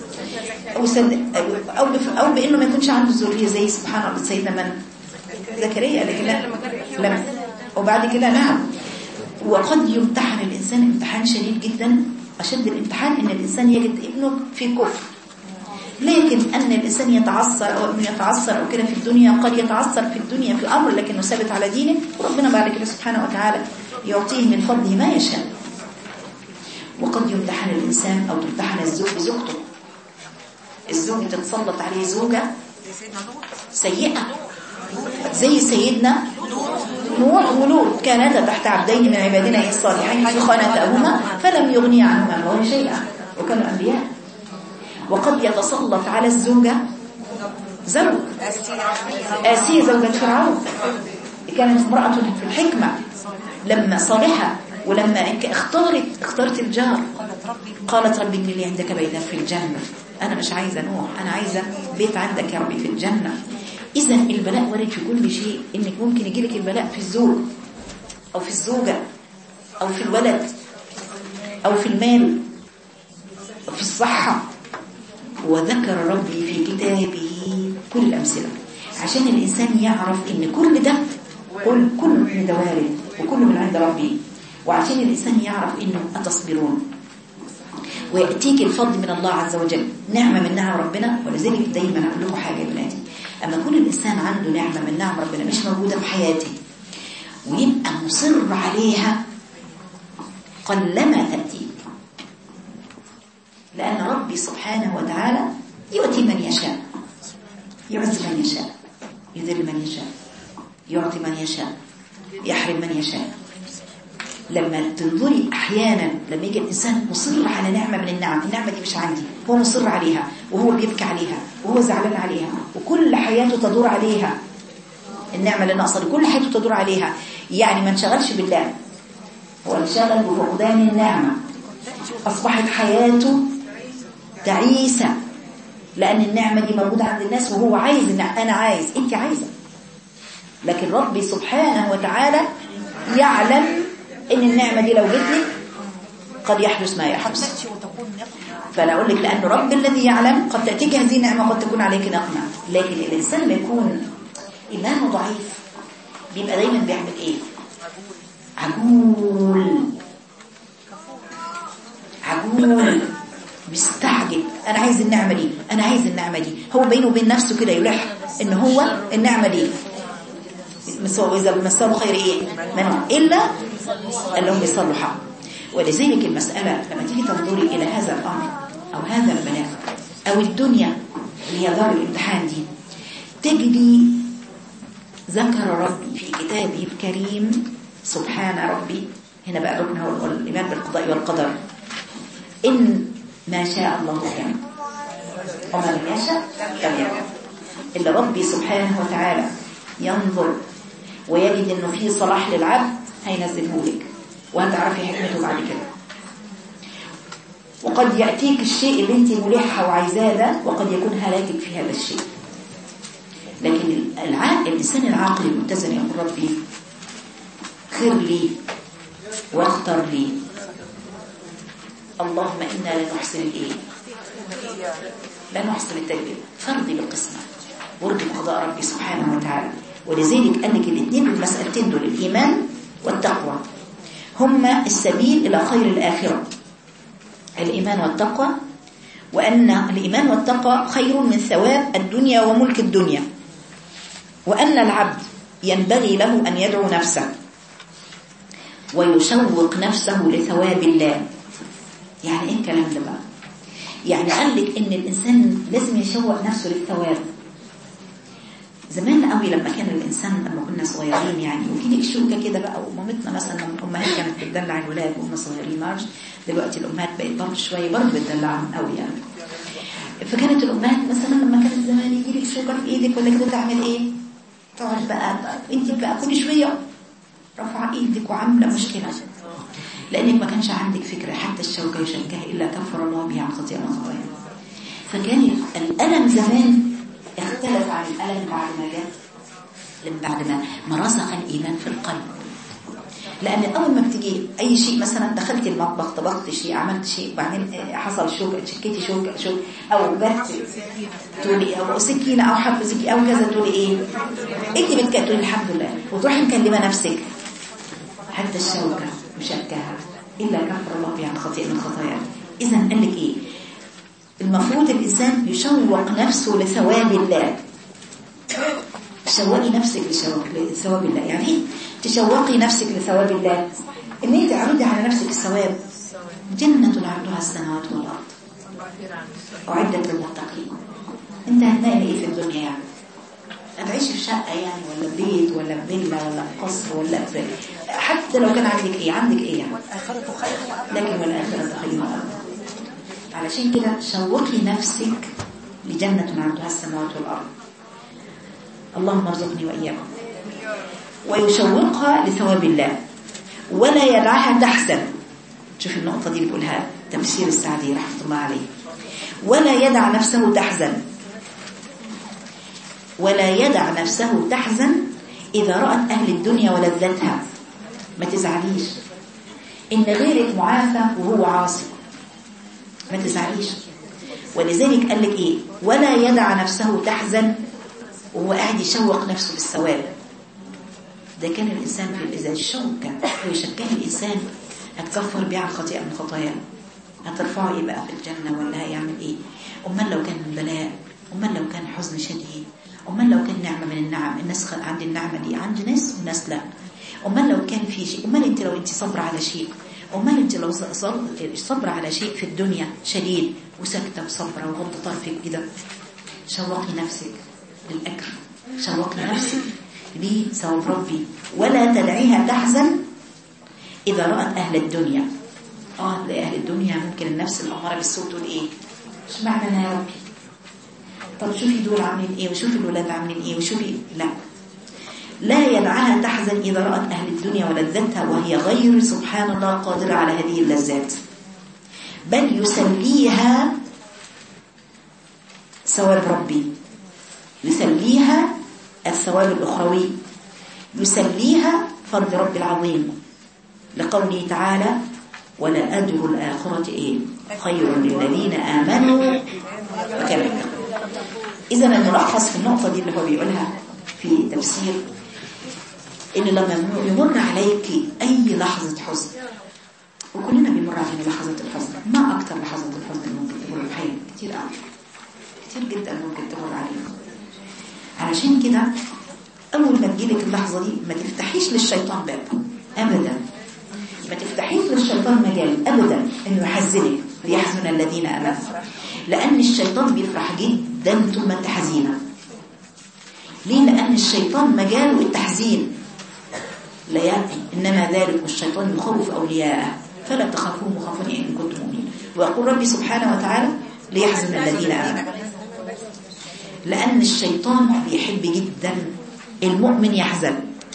أو بأنه ما يكونش عنده ذرية زي سبحان الله سيدنا من؟ زكريا. لكن لم وبعد كده نعم. وقد يمتحن الإنسان امتحان شديد جدا، أشد الامتحان إن الإنسان يجد ابنه في كفر. لكن أن الإنسان يتعثر أو ابنه يتعثر أو كده في الدنيا، قد يتعثر في الدنيا في الأمر لكنه ثابت على دينه، وربنا بعد كده سبحانه وتعالى يعطيه من فضله ما يشاء. وقد يمتحن الإنسان أو تمتحن الزوج بزوجته، الزوج تتسلط عليه زوجة سيئة زي سيدنا نوح ولوط، كانتا تحت عبدين من عبادنا الصالحين فخانتاهما فلم يغني عنهما الله شيئا وكانوا أنبياء. وقد يتسلط على الزوجة زوج آسية زوجة فرعون، كانت امرأة في الحكمة لما صالحة، ولما اختارت الجار قالت ربي ابن لي عندك بيتا في الجنة. أنا مش عايزة نوح، أنا عايزة بيت عندك يا ربي في الجنة. إذا البلاء وارد في كل شيء، إنك ممكن يجيلك البلاء في الزوج أو في الزوجة أو في الولد أو في المال أو في الصحة. وذكر ربي في كتابه كل الأمثلة عشان الإنسان يعرف إن كل ده كل من دوارد وكل من عند ربي، وعشان الإنسان يعرف إنه أتصبرون ويأتيك الفضل من الله عز وجل، نعمة من نعم ربنا. ولذلك دايما أقول لكم حاجة يا بناتي، أما يكون الإنسان عنده نعمة من نعم ربنا مش موجودة في حياته ويبقى مصر عليها قلما تأتيك، لأن ربي سبحانه وتعالى يؤتي من يشاء، يعز من يشاء، يذل من يشاء، يعطي من يشاء، يحرم من يشاء. لما تنظري أحيانا لما يجي الإنسان مصر على نعمة من النعم، النعمة دي مش عندي، هو مصر عليها وهو بيبكي عليها وهو زعلان عليها وكل حياته تدور عليها، النعمة اللي ناقصة كل حياته تدور عليها، يعني ما انشغلش بالله، هو انشغل بفقدان النعمة، أصبحت حياته تعيسة لأن النعمة دي موجودة عند الناس وهو عايز، أنا عايز، أنت عايزة. لكن ربي سبحانه وتعالى يعلم إن النعمة دي لو جت لك قد يحدث ما يحدث. فلا أقول لك لأن رب الذي يعلم قد تأتيك هذه النعمة قد تكون عليك نقمة. لكن الإنسان اللي يكون إيمانه ضعيف بيبقى دايما بيعمل إيه؟ عجول بيستعجل، أنا عايز النعمة دي، أنا عايز النعمة دي، هو بينه وبين نفسه كده يلح إن هو النعمة دي إذا مسأله خير إيه منه إلا اللهم يصلوا حق. ولذلك المسألة لما تيجي تنظري إلى هذا الأمر أو هذا البلاء أو الدنيا اللي هي دار الامتحان دي، تجدي ذكر ربي في كتابه الكريم سبحان ربي، هنا بقى ركن هو الإيمان بالقضاء والقدر، إن ما شاء الله كان وما لم يشاء لم يكن. إلا ربي سبحانه وتعالى ينظر ويجد إنه فيه صلاح للعبد هينزله لك وهتعرفي حكمته بعد كده. وقد يأتيك الشيء اللي انت ملحة وعايزاه ده وقد يكون هلاكك في هذا الشيء. لكن الإنسان العاقل المتزن يقول ربي خير لي واختر لي اللهم إنا لا نحسن الإيه؟ لا نحسن التدبير. فرضي بالقسمة، ورد بقضاء ربي سبحانه وتعالى. ولذلك قال لك الاثنين المسألتين دول، الإيمان والتقوى، هما السبيل إلى خير الآخرة. الإيمان والتقوى، وأن الإيمان والتقوى خير من ثواب الدنيا وملك الدنيا، وأن العبد ينبغي له أن يدعو نفسه ويشوق نفسه لثواب الله. يعني إيه الكلام ده بقى؟ يعني قال لك إن الإنسان لازم يشوق نفسه للثواب. زمان قوي لما كان الإنسان، لما كنا صغيرين يعني، وكده الشوكة كده بقى، ومامتنا مثلا الأمهات كانت بتدلع الولاد وهم صغيرين. مارج دلوقتي الأمهات بقت برضه شوية برضه بتدلعهم قوي يعني. فكانت الأمهات مثلا لما كانت زمان يجي لك شوكة في إيدك ولا كده تعمل إيه؟ تقعد بقى أنت بقى كل شوية رفع إيدك وعاملة مشكلة، لأنك ما كانش عندك فكرة حتى الشوكة يشكها إلا كفر الله بها عن خطيئة وخطايا. فكان الألم زمان اختلف عن الألم بعد ما جاء، بعد ما رسخ الإيمان في القلب. لأن أول ما بتجي أي شيء، مثلا دخلت المطبخ طبخت شيء عملت شيء بعدين حصل شوكة، شكيتي شوكة أو جت تقولي أو سكينة أو حب سكينة أو كذا، تقولي إيه؟ أنت بتقولي الحمد لله، وتروحي مكلمة نفسك حتى الشوكة مشكها إلا كفر الله بها عن خطيئة من خطايا. إذا قال لك إيه؟ المفروض الإنسان يشوق نفسه لثواب الله. تشوقي نفسك لثواب الله. يعني ايه تشوقي نفسك لثواب الله؟ ان انت عرضي على نفسك الثواب. جنة عرضها السماوات والارض اعدت للمتقين. انت هتلاقي ايه في الدنيا يعني؟ هتعيشي في شقه يعني، ولا بيت، ولا فيلا، ولا قصر، ولا في، حتى لو كان عندك ايه يعني، لكن والاخره خير. علشان كده شوقي نفسك لجنة عرضها السماوات والارض. اللهم ارزقني وإياكم. ويشوقها لثواب الله ولا يدعها تحزن. شوف النقطة دي بيقولها تفسير السعدي رحمة الله عليه. ولا يدع نفسه تحزن، ولا يدع نفسه تحزن إذا رأت أهل الدنيا ولذتها. ما تزعليش إن غيرك معافى وهو عاصي، ما تزعليش. ولذلك قال لك إيه؟ ولا يدع نفسه تحزن وهو قاعد يشوق نفسه بالثواب. ده كان الإنسان في إذا الشوكة ويشكها الإنسان هتكفر بها عن خطيئة من خطاياه، هترفعه إيه بقى في الجنة ولا هيعمل إيه؟ أمال لو كان بلاء، أمال لو كان حزن شديد، أمال لو كان نعمة من النعم. الناس عند النعمة دي عند ناس وناس لا. أمال لو كان في شيء، أمال أنت لو أنت صبر على شيء، أمال أنت لو صبر على شيء في الدنيا شديد وسكتة وصبرة وغض طرفك كده. شوقي نفسك للأجر، شوقي نفسك لثواب ربي. ولا تدعيها تحزن إذا رأت أهل الدنيا. لأهل الدنيا ممكن النفس الأمارة بالسوء تقول إيه؟ مش معنى يا ربي؟ طب شوفي دول عاملين إيه، وشوفي الولاد عاملين إيه، وشوفي. لا يدعها تحزن إذا رأت أهل الدنيا ولذتها وهي غير سبحان الله قادرة على هذه اللذات، بل يسليها ثواب ربي، يسليها الثواب الأخروي، يسليها فرض رب العظيم، لقوله تعالى ولا أجر الآخرة إيه؟ خير للذين آمنوا وكانوا يتقون. إذا الملخص في النقطة دي اللي هو بيقولها في تفسير، إن لما يمر عليك أي لحظة حزن، وكلنا بيمر علينا لحظة الحزن، ما أكثر لحظة الحزن ممكن تمر بحياتنا، كتير قوي، كتير جدا ممكن تمر علينا. علشان كده أول ما تجيلك اللحظة دي ما تفتحيش للشيطان باب أبدا، ما تفتحيش للشيطان مجال أبدا إنه يحزنك ليحزن الذين آمنوا، لأن الشيطان بيفرح جدا طول ما أنت حزينة. ليه؟ لأن الشيطان مجاله التحزين، لا يأتي إنما ذلك الشيطان يخوف أولياءه فلا تخافوه وخافوني إن كنتم مؤمنين. ويقول ربي سبحانه وتعالى ليحزن الذين آمنوا، لأن الشيطان بيحب جدا المؤمن يحزن.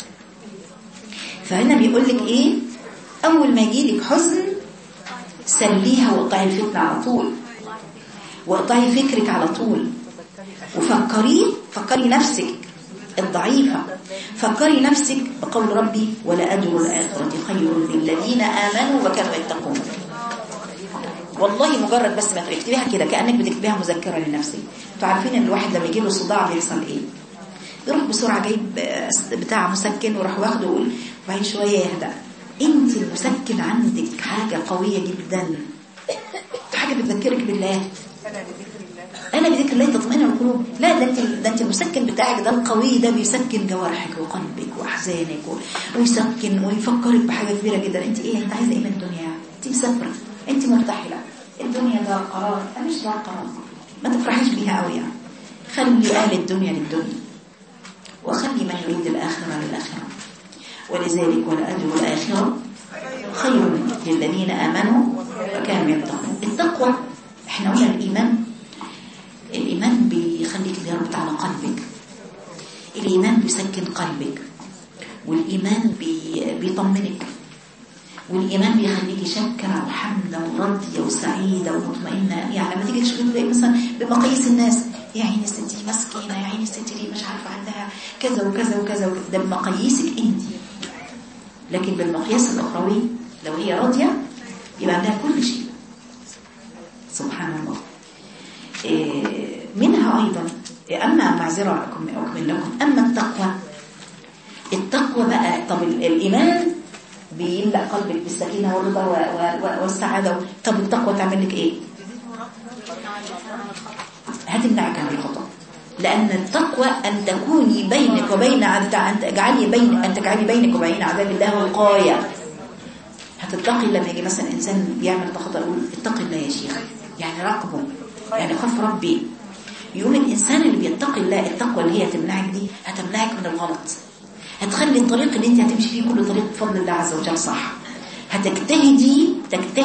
فهنا بيقول لك إيه؟ أول ما يجيلك حزن سليها واقطعي الفتنة على طول، واقطعي فكرك على طول، فكري نفسك الضعيفة، فكري نفسك بقول ربي ولا أجر الآخرة خير للذين آمنوا وكانوا يتقون. والله مجرد بس ما تكتبيها كده كأنك بتكتبيها مذكرة لنفسك. انتوا عارفين ان الواحد لما يجي له صداع بيحصل ايه؟ يروح بسرعة جايب بتاع مسكن وراح واخده ويقول وبعدين شوية يهدأ. انت المسكن عندك حاجة قوية جدا، حاجة بتذكرك بالله. أنا بذكر الله تطمئن القلوب. لا ده انت المسكن بتاعك ده القوي ده بيسكن جوارحك وقلبك وأحزانك ويسكن ويفكرك بحاجة كبيرة جدا. انت ايه؟ انت عايزة ايه من الدنيا؟ انت مسافرة، انت مرتحلة، الدنيا دار قرار، مش دار قرار، ما تفرحيش بيها قوي يعني. خلي أهل الدنيا للدنيا، وخلي من يريد الآخرة للآخرة. ولذلك ولأجر الآخرة خير للذين آمنوا وكانوا يتقون. التقوى احنا قلنا الإيمان بيخليك يربط على قلبك، الإيمان بيسكن قلبك، والإيمان بيطمنك، والإيمان بيخليك شاكرة وحمدة وراضية وسعيدة ومطمئنة. يعني لما تيجي تشوفي مثلا بمقاييس الناس، يا عيني الست دي مسكينة، يا عيني الست دي مش عارفة عندها كذا وكذا وكذا، ده بمقاييسك انت. لكن بالمقياس الأخروي لو هي راضية يبقى عندها كل شيء. سبحان الله. منها أيضا أما معذرة أكمل لكم. أما التقوى بقى، طب الإيمان بيملأ قلبك بالسكينة والرضا والسعادة. طب التقوى تعمل لك إيه؟ هتمنعك عن الخطأ. لأن التقوى أن تكوني بينك وبين أن تجعلي بينك وبين عذاب الله وقاية. هتتقي لما يجي مثلا إنسان بيعمل خطأ يقول اتق الله يا شيخ، يعني راقبه، يعني خاف ربي. يقول الإنسان اللي بيتقي الله، التقوى اللي هي تمنعك دي هتمنعك من الغلط، هتخلي الطريق اللي انت هتمشي فيه كل طريق بفضل الله عز وجل صح. هتجتهدي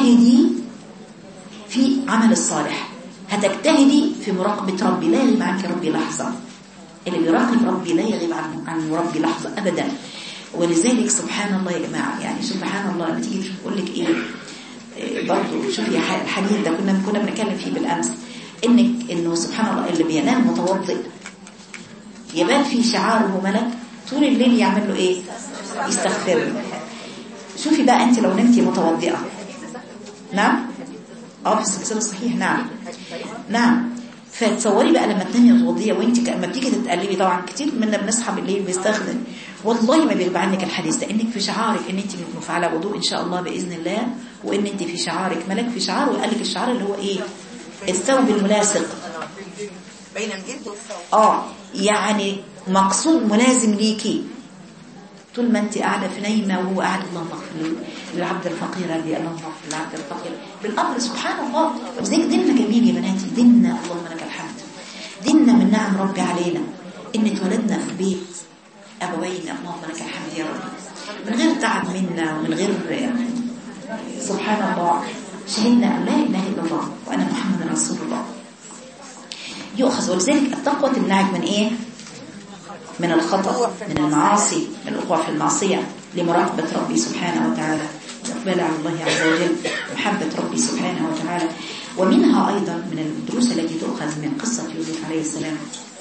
في عمل الصالح، هتجتهدي في مراقبة ربي، لا يغيب عنك ربي لحظة. اللي بيراقب ربي لا يغيب عن ربي لحظة أبدا. ولذلك سبحان الله يا جماعة، يعني سبحان الله لما تيجي تقول لك ايه برضه. شوفي الحديث ده كنا بنتكلم فيه بالأمس، انه سبحان الله اللي بينام متوضئ يبان في شعاره ملك، طول الليل يعمل له ايه؟ يستغفر. شوفي بقى انت لو نمتي متوضئة، نعم في السلسلة الصحيح، نعم فتصوري بقى لما تنامي متوضئة وانت لما بتيجي تتقلبي. طبعا كتير منا بنصحى بالليل بيستخدم، والله ما بيغيب عنك الحديث ده، انك في شعارك ان انت على وضوء ان شاء الله باذن الله، وان انت في شعارك ملك في شعار. وقال لك الشعار اللي هو ايه؟ الثوب الملاصق بين الجلد والثوب. يعني مقصود ملازم ليكي طول ما انت قاعده في نايمه وهو قاعد. اللهم اغفر للعبد الفقير الذي، اللهم اغفر للعبد الفقير بالامر. سبحان الله. وبذلك ديننا جميل يا بناتي، ديننا اللهم لك الحمد، ديننا من نعم ربي علينا ان اتولدنا في بيت ابوين، اللهم لك الحمد يا رب، من غير تعب منا ومن غير سبحان الله شهدنا ان لا اله الا الله وان محمد رسول الله يؤخذ. ولذلك التقوى تمنعك من ايه؟ من الخطأ، من المعاصي، من الوقوع في المعصية، لمراقبة ربي سبحانه وتعالى، إقبال على الله عز وجل، محبة ربي سبحانه وتعالى. ومنها أيضا من الدروس التي تؤخذ من قصة يوسف عليه السلام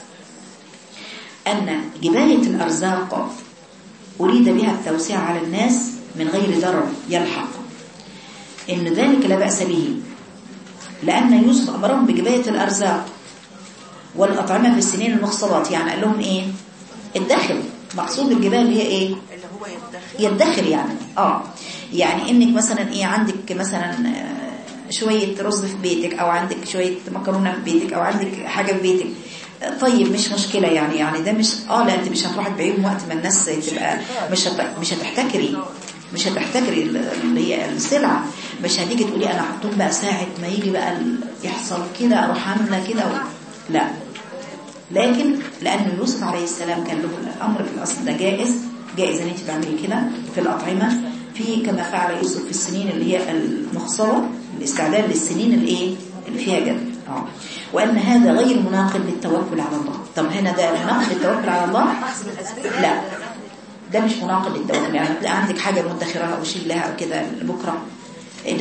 أن جباية الأرزاق أريد بها التوسيع على الناس من غير ضرر يلحق، إن ذلك لا بأس به، لأن يوسف أمرهم بجباية الأرزاق والأطعمة في السنين المخصبات. يعني قال لهم إيه؟ الدخل. مقصود الجبال هي إيه؟ اللي هو يدخل يعني يعني إنك مثلا إيه، عندك مثلا شوية رز في بيتك، أو عندك شوية مكرونة في بيتك، أو عندك حاجة في بيتك، طيب مش مشكلة يعني ده مش لا أنت مش هتروح تبيعهم وقت ما الناس تبقى مش هتحتكري اللي هي السلعة، مش هتيجي تقولي أنا هحطهم بقى ساعة ما يجي بقى يحصل كده أروح عاملة كده لا. لكن لأن يوسف عليه السلام كان له الأمر في الأصل ده جائز ان انت تعملي كده في الأطعمة، في كما فعل يوسف في السنين اللي هي المخصبة، الاستعداد للسنين اللي فيها جد. وأن هذا غير مناقض للتوكل على الله. طب هنا ده مناقض للتوكل على الله؟ لا، ده مش مناقض للتوكل. يعني تلاقي عندك حاجة مدخرها أو شيء لها أو كده لبكرة، ده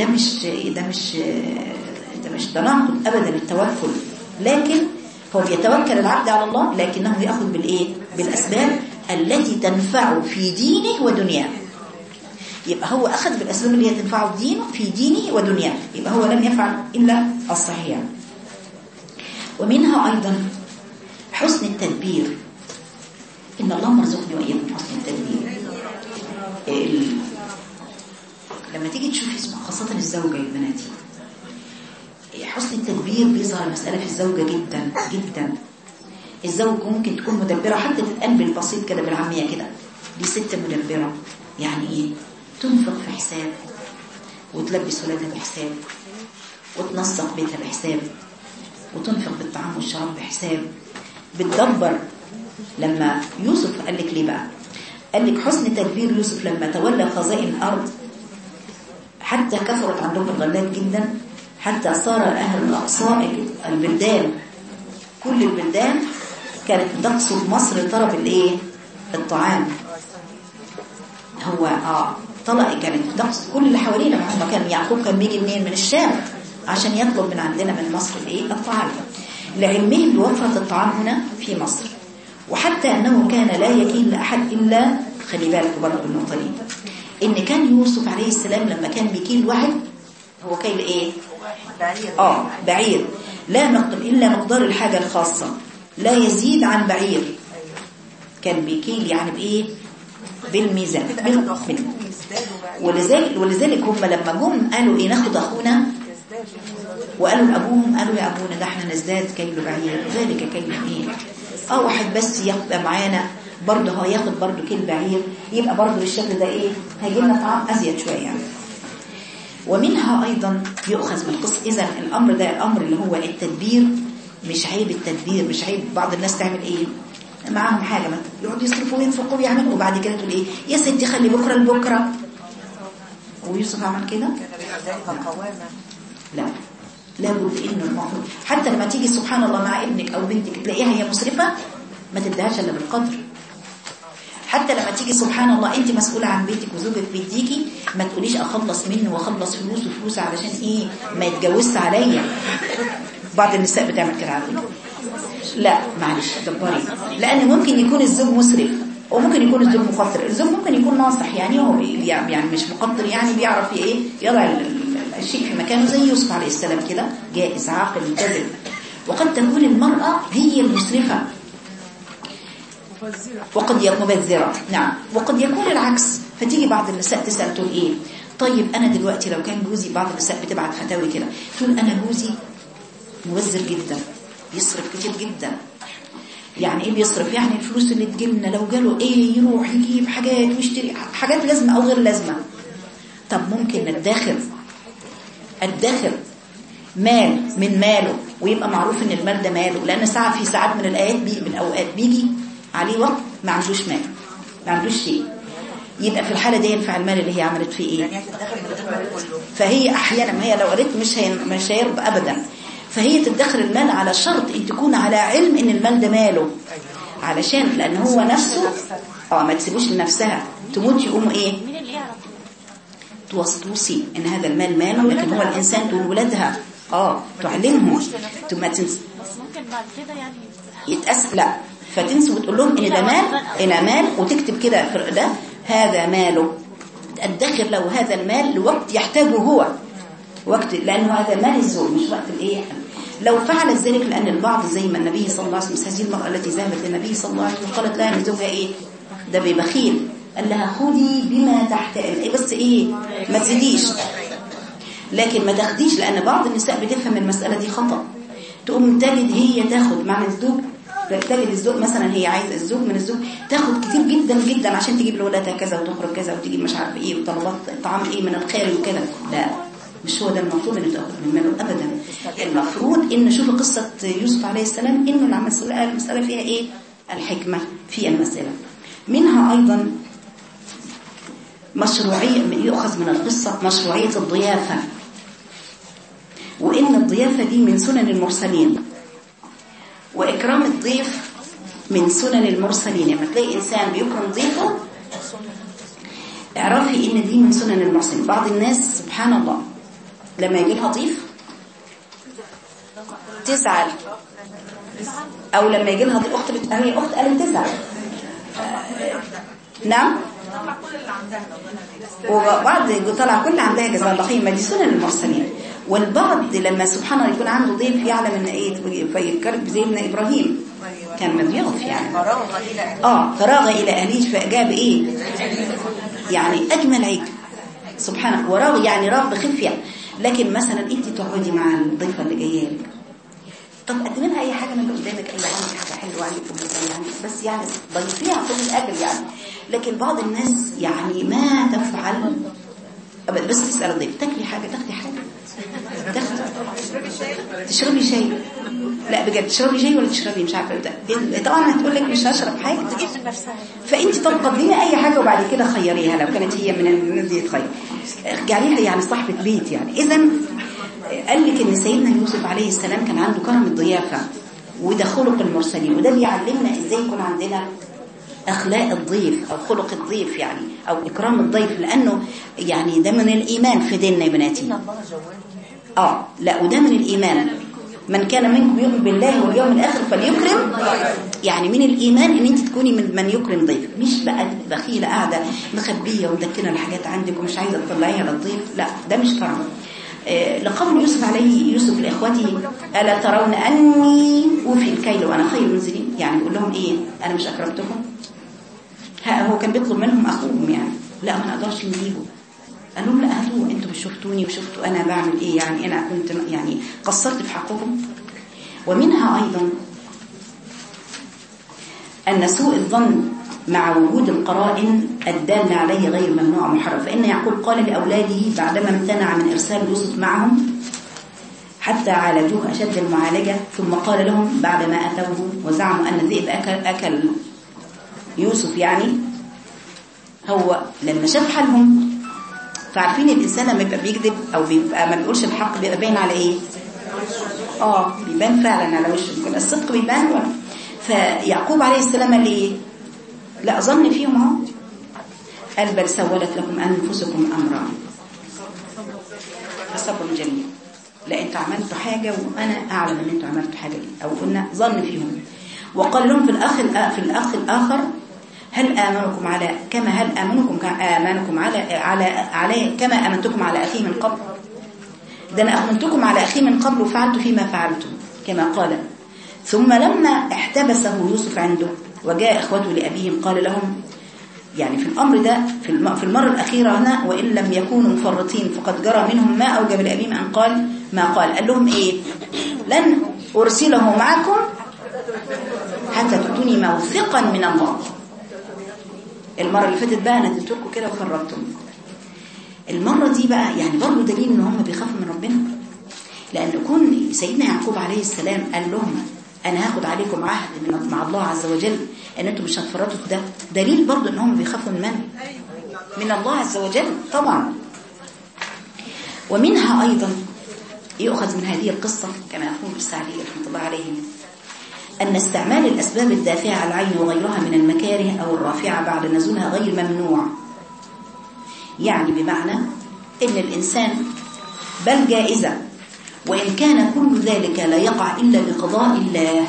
مش تناقض أبدا للتوكل. لكن هو بيتوكل العبد على الله، لكنه يأخذ بالإيه؟ بالأسباب التي تنفعه في دينه ودنياه. يبقى هو أخذ بالأسباب اللي هي تنفعه في دينه ودنياه، يبقى هو لم يفعل إلا الصحيح. ومنها أيضا حسن التدبير. إن الله مرزقني وإياكم حسن التدبير. لما تيجي تشوفي خاصة الزوجة يا بناتي، حسن التدبير بيظهر المسألة في الزوجة جدا جدا. الزوج ممكن تكون مدبرة حتى تتقن بالبسيط كده بالعامية كده، دي ست مدبرة. يعني ايه؟ تنفق في حساب، وتلبس ولادها بحساب، وتنسق بيتها بحساب، وتنفق بالطعام والشراب بحساب، بتدبر. لما يوسف قال لك ليه بقى؟ قال لك حسن تدبير يوسف لما تولى خزائن الأرض حتى كثرت عندهم الغلات جدا، حتى صار أهل الأقصى البلدان، كل البلدان كانت تقصد مصر طلب الايه؟ الطعام. هو طلق، كانت تقصد كل اللي حوالينا. ما كان يعقوب كان بيجي منين؟ من الشام، عشان يطلب من عندنا من مصر الايه؟ الطعام. لعلمهم بوفرة الطعام هنا في مصر، وحتى أنه كان لا يكيل لأحد إلا، خلي بالك برضه النقطة دي، إن كان يوسف عليه السلام لما كان بيكيل واحد، هو كيل إيه؟ بعير، لا إلا مقدار الحاجة الخاصة، لا يزيد عن بعير. كان بيكيل يعني بإيه؟ بالميزان. ولذلك هم لما جم قالوا إيه؟ ناخد أخونا، وقالوا لأبوهم، قالوا يا أبونا ده احنا نزداد كيل بعير، ذلك كيل بعير. واحد بس يبقى معانا برضه، هو ياخد برضه كيل بعير، يبقى برضه بالشكل ده ايه؟ هيجي لنا طعام ازيد شويه يعني. ومنها ايضا يؤخذ من القصه. اذا الامر ده، الامر اللي هو التدبير، مش عيب التدبير، مش عيب. بعض الناس تعمل ايه؟ معاهم حاجه مثلا يقعدوا يصرفوا وينفقوا ويعملوا، وبعد كده تقول ايه؟ يا ستي خلي بكره لبكره. ويوسف عمل كده؟ لا، لابد انه المفروض حتى لما تيجي سبحان الله مع ابنك او بنتك تلاقيها هي مسرفه، ما تديهاش الا بالقدر. حتى لما تيجي سبحان الله انت مسؤوله عن بيتك وزوجك بيديكي، ما تقوليش اخلص منه واخلص فلوس علشان ايه؟ ما يتجوزش عليا. بعض النساء بتعمل كده على فكره. لا معلش دبري، لان ممكن يكون الزوج مسرف، وممكن يكون الزوج مقدر. الزوج ممكن يكون ناصح، يعني هو يعني مش مقدر، يعني بيعرف ايه؟ يضع الشيء في مكانه زي يوسف عليه السلام كده، جائز عاقل ملتزم. وقد تكون المرأة هي المسرفة، وقد يكون مبذرة، نعم، وقد يكون العكس. فتيجي بعض النساء تسأل تقول ايه؟ طيب انا دلوقتي لو كان جوزي، بعض النساء بتبعت فتاوي كده تقول انا جوزي مبذر جدا، بيصرف كتير جدا. يعني ايه بيصرف؟ يعني الفلوس اللي تجيلنا لو جاله ايه يروح يجيب حاجات ويشتري حاجات لازمة او غير لازمة. طب ممكن ادخر مال من ماله، ويبقى معروف ان المال ده ماله، لان في ساعات من الاوقات بيجي عليه وقت ما عندوش مال، ما عندوش شيء، يبقى في الحالة دي ينفع المال اللي هي عملت فيه ايه؟ فهي احيانا، ما هي لو قالت مش هيرضى ابدا، فهي تدخر المال على شرط ان تكون على علم ان المال ده ماله، علشان لان هو نفسه ما تسيبوش لنفسها تموت يقوموا ايه؟ توصي ان هذا المال ماله، لكن هو الانسان تقول ولادها تعلمهم ما تنسى. بس ممكن بعد كده يعني لا، فتنسى وتقول لهم ان ده مال، ان مال، وتكتب كده في ده هذا ماله، تدخر له هذا المال لوقت يحتاجه هو، وقت، لانه هذا مال الزوج مش وقت الايه. لو فعلت ذلك، لان البعض زي ما النبي صلى الله عليه وسلم، هذه المرأة التي ذهبت للنبي صلى الله عليه وسلم قالت لها ان زوجها ايه؟ ده ببخيل. قال لها خذي بما تحتاج، بس ايه؟ ما تزيديش، لكن ما تاخديش، لان بعض النساء بتفهم المسألة دي خطأ. تقوم تجد هي تاخد مع الزوج، تجد الزوج مثلا هي عايزه الزوج من الزوج تاخد كتير جدا جدا عشان تجيب لولادها كذا وتخرج كذا وتجيب مش عارفه ايه وطلبات طعام ايه من الخارج وكذا. لا، مش هو ده المفروض ان تاخد من ماله ابدا. المفروض ان نشوف قصه يوسف عليه السلام، انه المساله فيها ايه؟ الحكمه في المساله. منها ايضا مشروعيه، يؤخذ من القصه مشروعيه الضيافه، وان الضيافه دي من سنن المرسلين، وإكرام الضيف من سنن المرسلين. لما تلاقي إنسان بيكرم ضيفه اعرفي إن دي من سنن المرسلين. بعض الناس سبحان الله لما يجي لها ضيف تزعل، أو لما يجي لها ضيف أخت قالت تزعل. نعم، وبعض طلع كل عندها جزاء الله خير، ما دي سنن المرسلين. والبعض لما سبحان الله يكون عنده ضيف يعلم ان ايه، فيذكر زي ابن ابراهيم كان مضياف يعني فراغ الى اهله فاجاب ايه يعني اجمل عيد سبحانه. وراغ يعني راغ بخفيه. لكن مثلا انت تقعدي مع الضيفه اللي جايه لك، طب قدمي لها اي حاجه من اللي قدامك، اي حاجه حلوه عندكم يعني، بس يعني ضيفيها كل الاجر يعني. لكن بعض الناس يعني ما تفعل ابدا، بس تسال الضيف تاكلي حاجه، تاخدي حاجه، تشربي شاي، لا بجد تشربي شاي ولا تشربي مش عارفه طبعا هتقول لك مش هشرب حاجه، فانت تقدمي اي حاجه وبعد كده خيريها لو كانت هي من الناس دي تخير، جعليها يعني صاحبه بيت يعني. اذا قال لك ان سيدنا يوسف عليه السلام كان عنده كرم الضيافه، وده خلق المرسلين، وده بيعلمنا ازاي يكون عندنا اخلاق الضيف او خلق الضيف يعني، او اكرام الضيف، لانه يعني ده من الايمان في ديننا يا بناتي. لا وده من الايمان، من كان منكم يؤمن بالله واليوم الاخر فليكرم، يعني من الايمان ان انت تكوني من يكرم ضيف، مش بقى بخيله قاعده مخبيه ومدكنه الحاجات عندك ومش عايزه تطلعيها للضيف، لا ده مش كرم. لقول يوسف لاخوته الا ترون اني اوفي الكيل وانا خير المنزلين، يعني بيقول لهم ايه، انا مش اكرمتكم؟ هو كان بيطلب منهم اخوهم يعني، لا ما نقدرش نجيبه. قال لهم لا هاتوه، انتوا مش شفتوني وشفتوا انا بعمل ايه يعني، انا كنت يعني قصرت في حقكم. ومنها ايضا ان سوء الظن مع وجود القرائن الدالة عليه غير ممنوع محرم. فإن يعقوب قال لأولاده بعدما امتنع من إرسال يوسف معهم حتى عالجوه أشد المعالجة، ثم قال لهم بعدما أتوه وزعموا أن الذئب أكل يوسف، يعني هو لما شاف حالهم، فعارفين الإنسان لما يبقى بيكذب أو بيبقى ما بيقولش الحق بيبقى باين على إيه؟ بيبان فعلا على وشه، الصدق بيبان. فيعقوب عليه السلام قال إيه؟ لا ظن فيهم قال بل سولت لكم أنفسكم أمرا فصبر جميل. لا انتوا عملتوا حاجة وأنا أعلم أن انتوا عملتوا حاجة دي، أو قلنا ظن فيهم. وقال لهم في الأخ الآخر هل آمنكم على كما أمنتكم على أخي من قبل، ده أنا أمنتكم على أخي من قبل وفعلت فيما فعلتم كما قال. ثم لما احتبسه يوسف عنده وجاء إخوته لأبيهم قال لهم، يعني في الأمر ده في المرة الأخيرة هنا، وإن لم يكونوا مفرطين فقد جرى منهم ما أوجب لأبيهم أن قال ما قال لهم إيه؟ لن أرسله معكم حتى تؤتوني موثقا من الله. المرة اللي فاتت بقى أنا اديتكم كده وفرطتم، المرة دي بقى يعني برضه دليل إن هم بيخافوا من ربنا، لأن يكون سيدنا يعقوب عليه السلام قال لهم أنا هاخد عليكم عهد مع الله عز وجل أن أنتم مش هتفرطوا في ده، دليل برضه أنهم بيخافوا من الله عز وجل طبعا. ومنها أيضا يؤخذ من هذه القصة كما يقول السعدي رحمه الله عليه أن استعمال الأسباب الدافعة على العين وغيرها من المكاره أو الرافعة بعد نزولها غير ممنوع، يعني بمعنى أن الإنسان بل جائزة، وإن كان كل ذلك لا يقع إلا بقضاء الله.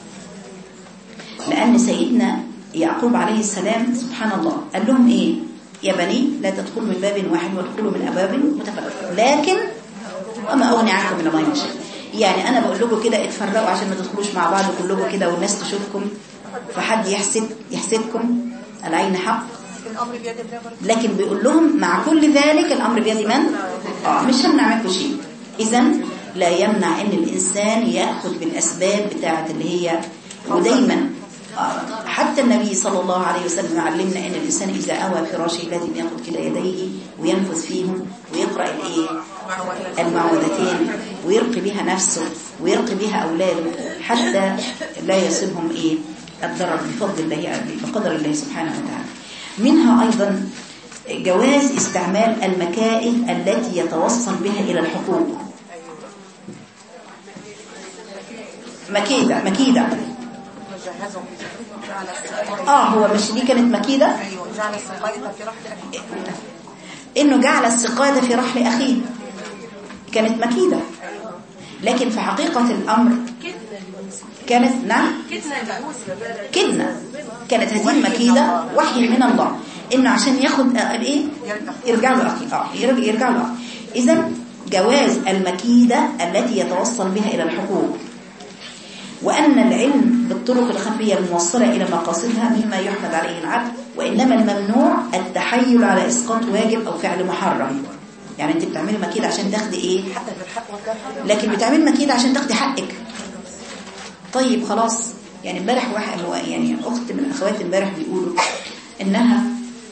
لأن سيدنا يعقوب عليه السلام سبحان الله قال لهم إيه؟ يا بني لا تدخلوا من باب واحد وادخلوا من أبواب متفرقة، لكن وما أغني عنكم من الله من شيء. يعني أنا بقول لكم كده اتفرقوا عشان ما تدخلوش مع بعض كلكم كده والناس تشوفكم فحد يحسدكم، العين حق. لكن بيقول لهم مع كل ذلك الأمر بيد من؟ مش همنع منكم شيء. إذن لا يمنع ان الانسان ياخذ بالاسباب بتاعه اللي هي، ودايما حتى النبي صلى الله عليه وسلم علمنا ان الانسان اذا اوى فراشه لازم ياخذ كده يديه وينفث فيهم ويقرا المعوذتين ويرقي بها نفسه ويرقي بها اولاده حتى لا يصيبهم الضرر بفضل الله بقدر الله سبحانه وتعالى. منها ايضا جواز استعمال المكائد التي يتوصل بها الى الحقوق. مكيدة هو مش دي كانت مكيدة؟ ايوه جعل السقاية في رحل أخيه، انه جعل السقاية في رحل أخيه كانت مكيدة، لكن في حقيقة الأمر كانت كدنة كانت هذه المكيدة وحي من الله. انه عشان ياخد ايه يرجع له اخي يرجع له. اذا جواز المكيدة التي يتوصل بها الى الحقوق، وان العلم بالطرق الخفية الموصلة الى مقاصدها مما يحمد عليه العبد، وانما الممنوع التحيل على اسقاط واجب او فعل محرم. يعني انت بتعملي مكيدة عشان تاخدي ايه، لكن بتعملي مكيدة عشان تاخدي حقك. طيب خلاص. يعني امبارح واحد يعني اخت من اخواتي امبارح بيقولوا انها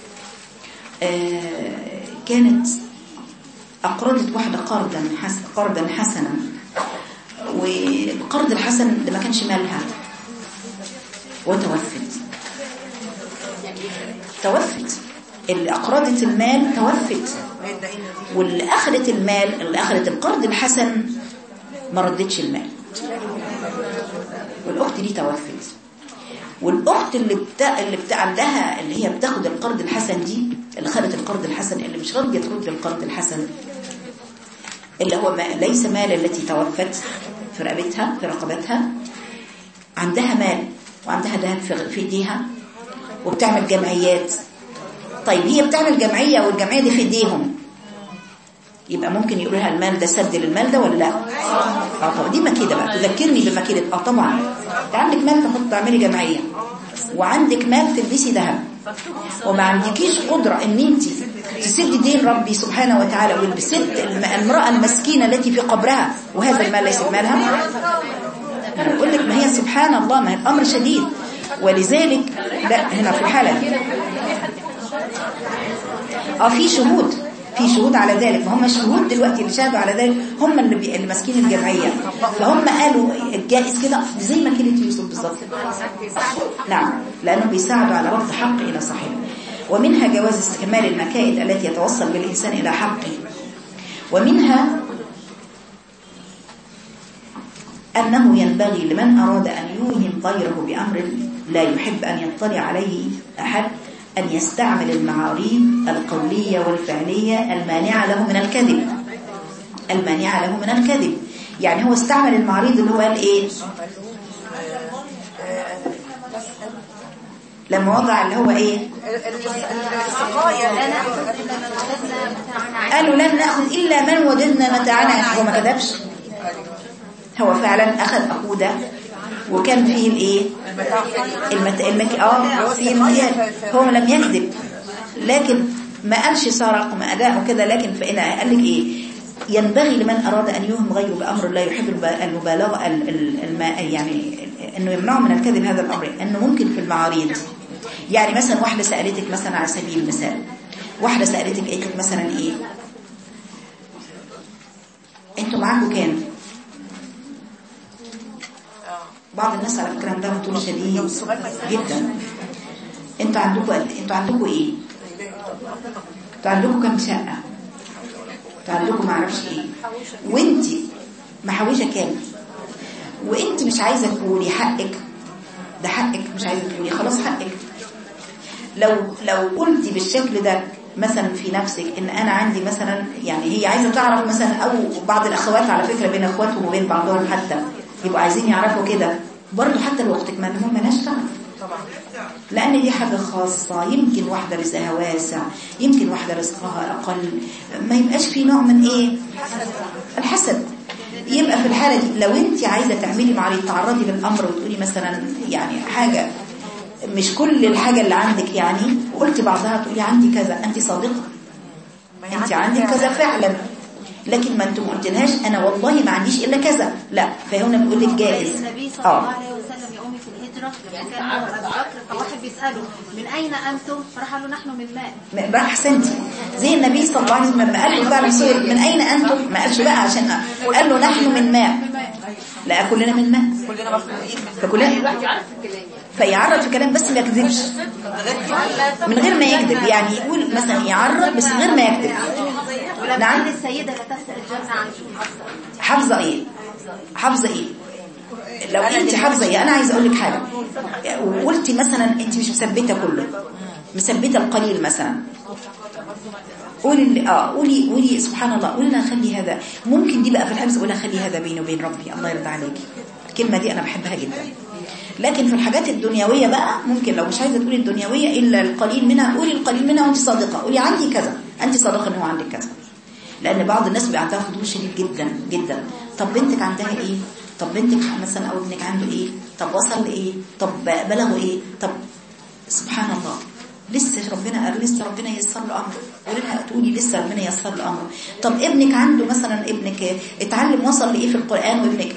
كانت اقرضت واحدة قرضا حسنا، والقرض الحسن ده ما كانش مالها، توفت اللي اقرضت المال توفت، واللي اخذت المال اللي اخذت القرض الحسن ما ردتش المال، والاخت دي توفت. والاخت اللي عندها اللي هي بتاخد القرض الحسن دي، اللي خدت القرض الحسن، اللي مش راضيه ترد القرض الحسن اللي هو ليس مال التي توفت في رقبتها، عندها مال وعندها ذهب في ايديها وبتعمل جمعيات. طيب هي بتعمل جمعية والجمعية دي في ايديهم، يبقى ممكن يقول لها المال ده سد للمال ده ولا لا؟ طب دي مكيدة بقى، تذكرني بمكيدة. طبعا انت عندك مال تعملي جمعية، وعندك مال تلبسي ذهب، وما عندكيش قدرة ان انت تسد دين ربي سبحانه وتعالى، والبسد المرأة المسكينة التي في قبرها وهذا المال ليس مالها. انا بقول لك ما هي سبحان الله، ما هي الامر شديد. ولذلك لا هنا في الحالة دي في شهود على ذلك. ما هم الشهود دلوقتي اللي شاهدوا على ذلك هم اللي ماسكين الجمعية، فهم قالوا الجائز كده زي ما كانت يوسف بالظبط. نعم، لأنهم بيساعدوا على رد حق إلى صاحبه. ومنها جواز استكمال المكائد التي يتوصل بالإنسان إلى حقه، ومنها أنه ينبغي لمن أراد أن يوهم غيره بأمر لا يحب أن يطلع عليه أحد أن يستعمل المعاريض القولية والفعلية المانعة له من الكذب. يعني هو استعمل المعاريض اللي هو قال إيه لما وضع اللي هو إيه قالوا لن نأخذ إلا من وجدنا متاعنا. هو ما كذبش، هو فعلا أخذ أخوده وكان فيه الايه فيه المكيال. هو لم يكذب، لكن ما قالش سرق وما أداء وكذا. لكن فإن قال لك ايه ينبغي لمن أراد أن يوهم غيره بأمر لا يحب المبالغة يعني انه يمنعه من الكذب. هذا الأمر انه ممكن في المعاريض، يعني مثلا واحدة سألتك مثلا على سبيل المثال، واحدة سألتك قالت لك مثلا ايه انتوا معاكم كام؟ بعض الناس على فكرة عندهم طول شديد جدا. انتوا عندكم ايه؟ انتوا عندكم كم شقة؟ انتوا عندكم معرفش ايه؟ وانتي محوشة كام؟ وانت مش عايزة تقولي حقك، ده حقك مش عايزة تقولي، خلاص حقك. لو قلتي بالشكل ده مثلا في نفسك ان انا عندي مثلا، يعني هي عايزة تعرف مثلا، او بعض الاخوات على فكرة بين اخواتهم وبين بعضهم حتى يبقوا عايزين يعرفوا كده برضو، حتى لو اختك ما لهاش تعرف، لان دي حاجة خاصة. يمكن واحدة رزقها واسع، يمكن واحدة رزقها اقل، ما يبقاش في نوع من ايه الحسد. يبقى في الحالة دي لو انت عايزة تعملي معرض تعرضي للامر وتقولي مثلا يعني حاجة مش كل الحاجة اللي عندك، يعني وقلت بعضها تقولي عندي كذا، انت صادقة، انت عندك كذا فعلا، لكن ما انتم قلتلهاش انا والله ما عنديش الا كذا، لا. فهنا بيقول لك جائز. النبي صلى الله عليه وسلم يا امي في الهجره كان هو ابو بكر، فواحد بيساله من اين انتم؟ فراح له نحن من ماء. بقى احسنتي زي النبي صلى الله عليه وسلم لما قال له فعلا سئل من اين انتم، ما قالش بقى عشان قال له نحن من ماء، لا كلنا من ماء، كلنا مخلوقين، فكلنا فيعرض في كلام بس ما يكذبش، من غير ما يكذب، يعني يقول مثلا يعرض بس من غير ما يكذب. نعم. السيدة لا تسأل الجنة عن حافظة ايه؟ حافظة ايه؟ لو انت حافظة ايه؟ انا عايزة اقول لك حاجة، وقلتي مثلا انت مش مثبتة كله، مثبتة القليل مثلا، قولي سبحان الله، قولي انا اخلي هذا، ممكن دي بقى في الحفظ، قولي اخلي هذا بيني وبين ربي، الله يرضى عليكي. الكلمة دي انا بحبها جدا. لكن في الحاجات الدنيوية بقى ممكن لو مش عايزة تقولي الدنيوية إلا القليل منها، قولي القليل منها وانت صادقة، قولي عندي كذا، أنت صادقة إنه عندك كذا. لأن بعض الناس بيعتها فضول شديد جدا جدا. طب بنتك عندها إيه؟ طب بنتك مثلا أو ابنك عنده إيه؟ طب وصل لإيه؟ طب بلغوا إيه؟ طب سبحان الله، لسه ربنا ييسر له أمره، ولها تقولي لسه ربنا ييسر له أمره. طب ابنك عنده مثلا، ابنك اتعلم وصل لإيه في القرآن، وابنك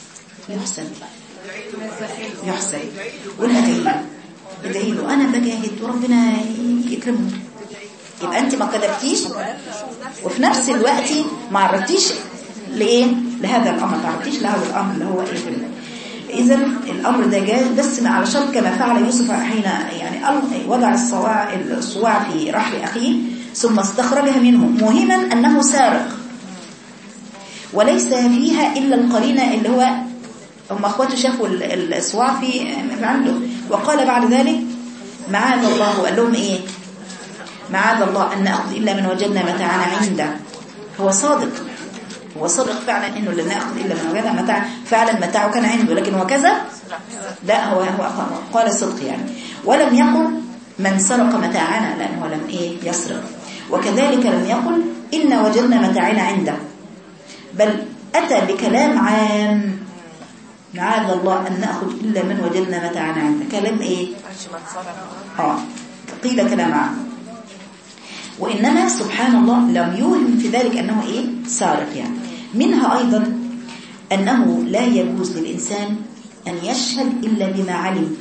يحسن ولا ادعي له انا بجاهد وربنا يكرمه. يبقى انت ما كذبتيش وفي نفس الوقت ما عرضتيش لايه، لهذا الامر، ما عرضتيش لهذا الامر اللي هو ايه. اذا الامر ده جاز بس علشان كما فعل يوسف حين يعني وضع الصواع في رحل اخيه ثم استخرجها منه موهما انه سارق، وليس فيها الا القرينه اللي هو هم اخواته شافوا الصواع في عنده. وقال بعد ذلك معاذ الله، وقال لهم ايه؟ معاذ الله ان ناخذ الا من وجدنا متاعنا عنده. هو صادق فعلا انه لن ناخذ الا من وجدنا متاع، فعلا متاعه كان عنده، لكن وكذا لا، هو قال صدق يعني. ولم يقل من سرق متاعنا، لانه لم يسرق. وكذلك لم يقل ان وجدنا متاعنا عنده، بل اتى بكلام عام معاذ الله أن نأخذ إلا من وجدنا متاعنا عنده. كلام قيل كلام عام. وإنما سبحان الله لم يوهم في ذلك أنه سارق يعني. منها أيضا أنه لا يجوز للإنسان أن يشهد إلا بما علم.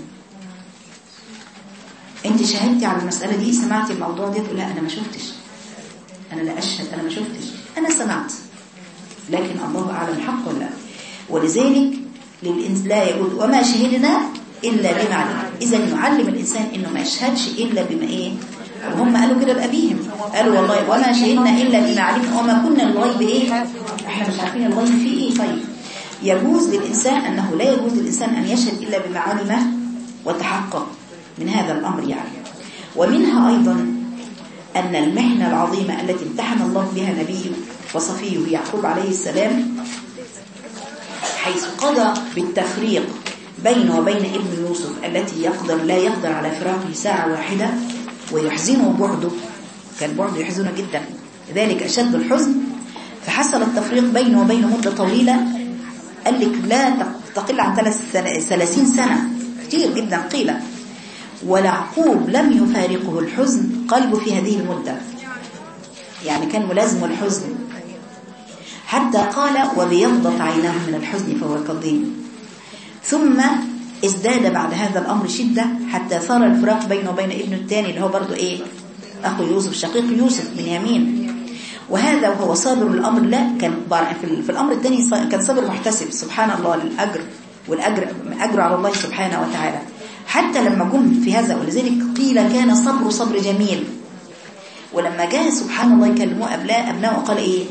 أنت شهدتي على المسألة دي، سمعتي الموضوع ده، تقول لا أنا ما شفتش، أنا لا أشهد، أنا ما شفتش، أنا سمعت، لكن الله أعلم حق ولا. ولذلك لا يقول وما شهدنا إلا بما علم. إذا يعلم الإنسان إنه ما يشهدش إلا بما وهم قالوا كده بأبيهم، قالوا والله وما شهدنا إلا بما علمنا وما كنا الغيب احنا مش عارفين الغيب فيه طيب يجوز للإنسان أنه لا يجوز للإنسان أن يشهد إلا بما علمه وتحقق من هذا الأمر يعني. ومنها أيضا أن المحنة العظيمة التي امتحن الله بها نبيه وصفيه يعقوب عليه السلام، حيث قضى بالتفريق بينه وبين ابن يوسف التي لا يقدر على فراقه ساعة واحدة ويحزنه بعده، كان بعده يحزنه جدا، ذلك أشد الحزن. فحصل التفريق بينه وبينه مدة طويلة، قال لك لا تقل عن 30 سنة، كتير جدا قيل. ويعقوب لم يفارقه الحزن قلبه في هذه المدة، يعني كان ملازم الحزن، حتى قال وبيضت عيناه من الحزن فهو كظيم. ثم ازداد بعد هذا الأمر شدة حتى صار الفراق بينه وبين ابنه الثاني اللي هو برضو أخو يوسف، شقيق يوسف من يمين. وهذا وهو صابر الأمر، لا كان في الأمر الثاني كان صابر محتسب سبحان الله للأجر، والأجر على الله سبحانه وتعالى. حتى لما جم في هذا، ولذلك قيل كان صبر جميل. ولما جاء سبحان الله يكلموه أبناء وقال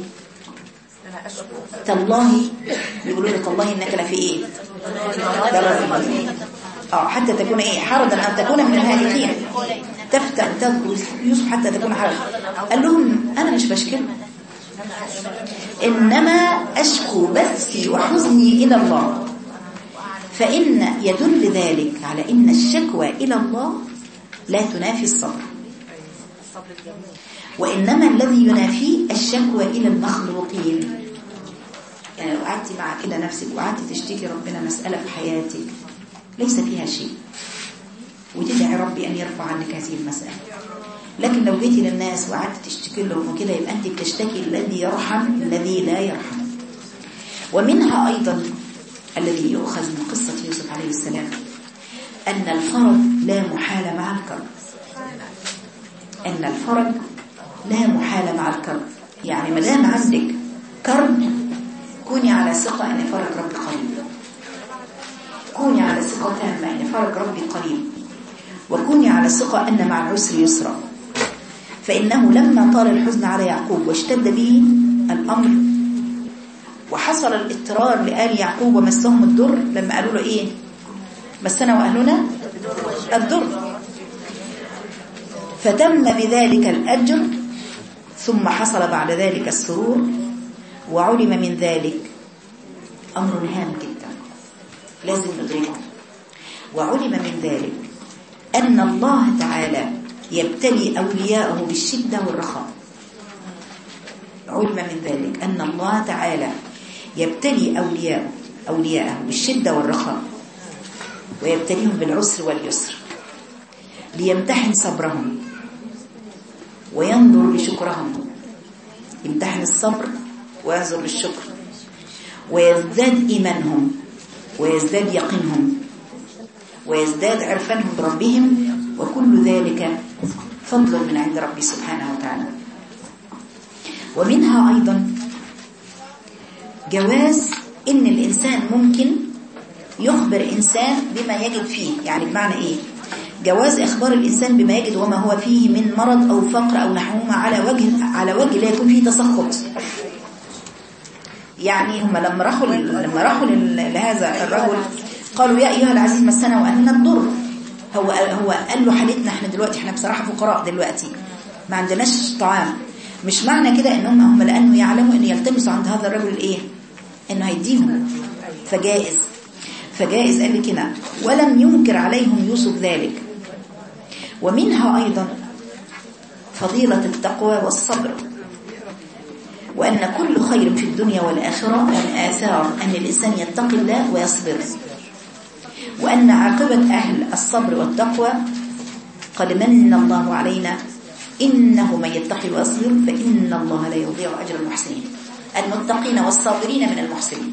تالله، يقولوا لك الله إنك لفي حتى تكون حرضا أن تكون من الهالكين، تفتح يوسف حتى تكون حرضا. قال لهم أنا مش بشكل، إنما أشكو بثي وحزني إلى الله. فإن يدل ذلك على إن الشكوى إلى الله لا تنافي الصبر، وإنما الذي ينافيه الشكوى إلى المخلوقين. يعني لو قعدتي مع كده نفسك وقعدتي تشتكي ربنا مسألة في حياتك ليس فيها شيء، وتدعي ربي أن يرفع عنك هذه المسألة. لكن لو جيتي للناس وقعدتي تشتكي لهم وكده، يبقى أنت بتشتكي الذي يرحم الذي لا يرحم. ومنها أيضا الذي يؤخذ من قصة يوسف عليه السلام أن الفرج لا محال مع الكرب، أن الفرج لا محال مع الكرب. يعني ما دام عندك كرب كوني على ثقة أن فرج ربي قريب، كوني على ثقة تامة أن فرج ربي قريب، وكوني على ثقة أن مع العسر يسرا. فإنه لما طال الحزن على يعقوب واشتد به الأمر وحصل الاضطرار لآل يعقوب ومسهم الضر، لما قالوا له مسنا وأهلنا الضر، فتم بذلك الأجر. ثم حصل بعد ذلك السرور، وعلم من ذلك أمر هام جدا لازم ندركه، وعلم من ذلك أن الله تعالى يبتلي أولياءه بالشدة والرخاء. علم من ذلك أن الله تعالى يبتلي أولياءه بالشدة والرخاء، ويبتليهم بالعسر واليسر ليمتحن صبرهم وينظر لشكرهم. يمتحن الصبر وينظر للشكر، ويزداد إيمانهم ويزداد يقينهم ويزداد عرفانهم بربهم، وكل ذلك فضل من عند ربي سبحانه وتعالى. ومنها أيضا جواز إن الإنسان ممكن يخبر إنسان بما يجد فيه. يعني بمعنى إيه؟ جواز إخبار الإنسان بما يجد وما هو فيه من مرض أو فقر أو نحوهما على وجه لا يكون فيه تسخط. يعني هم لما راحوا لهذا الرجل قالوا يا أيها العزيز مسنا وأهلنا الضر. هو قال له حالتنا احنا دلوقتي، احنا بصراحة فقراء دلوقتي، ما عندناش طعام. مش معنى كده ان هم لانه يعلموا ان يلتمسوا عند هذا الرجل ايه، انه هيديهم، فجائز قال لك هنا. ولم ينكر عليهم يوسف ذلك. ومنها ايضا فضيلة التقوى والصبر، وان كل خير في الدنيا والاخره من آثار ان الانسان يتقي الله ويصبر، وان عاقبة اهل الصبر والتقوى قد من الله علينا إنه من يتقي ويصبر فإن الله لا يضيع أجر المحسنين. المتقين والصابرين من المحسنين.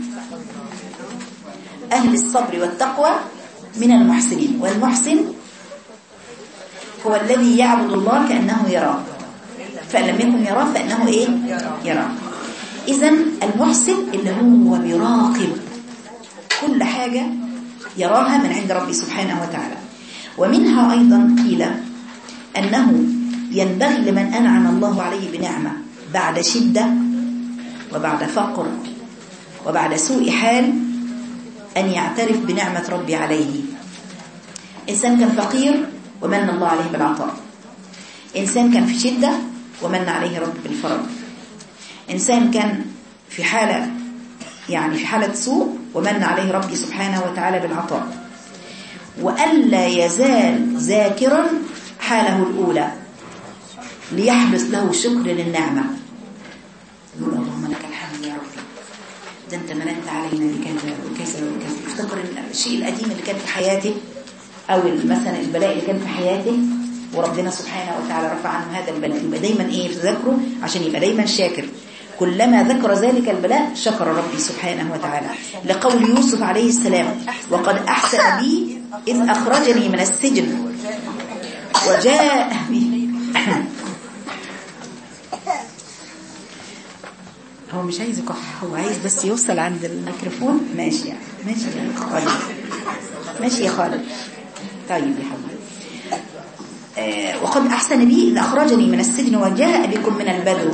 أهل الصبر والتقوى من المحسنين. والمحسن هو الذي يعبد الله كأنه يراه، فإن لم يكن يراه فإنه إيه؟ يراه. إذن المحسن اللي هو بيراقب كل حاجة يراها من عند ربي سبحانه وتعالى. ومنها أيضا قيل أنه ينبغي لمن أنعم الله عليه بنعمة بعد شدة وبعد فقر وبعد سوء حال أن يعترف بنعمة ربي عليه. إنسان كان فقير ومن الله عليه بالعطاء، إنسان كان في شدة ومن عليه رب بالفرج، إنسان كان في حالة في حالة سوء ومن عليه ربي سبحانه وتعالى بالعطاء. وألا يزال ذاكرا حاله الأولى ليحدث له شكر للنعمة. يقول اللهم لك الحمد يا ربي، ده أنت مننت علينا بكذا وكذا وكذا. يفتكر الشيء القديم اللي كان في حياته أو مثلا البلاء اللي كان في حياته وربنا سبحانه وتعالى رفع عنه هذا البلاء، يبقى دايما إيه في ذكره عشان يبقى دايما شاكر. كلما ذكر ذلك البلاء شكر ربي سبحانه وتعالى. لقول يوسف عليه السلام وقد أحسن بي إذ أخرجني من السجن وجاء بي. هو مش عايز يكح، هو عايز بس يوصل عند الميكروفون. ماشي يعني. ماشي يا خالد، ماشي يا خالد. طيب يا حبيبي. وقد أحسن بي إذ أخرجني من السجن وجاء بكم من البدو.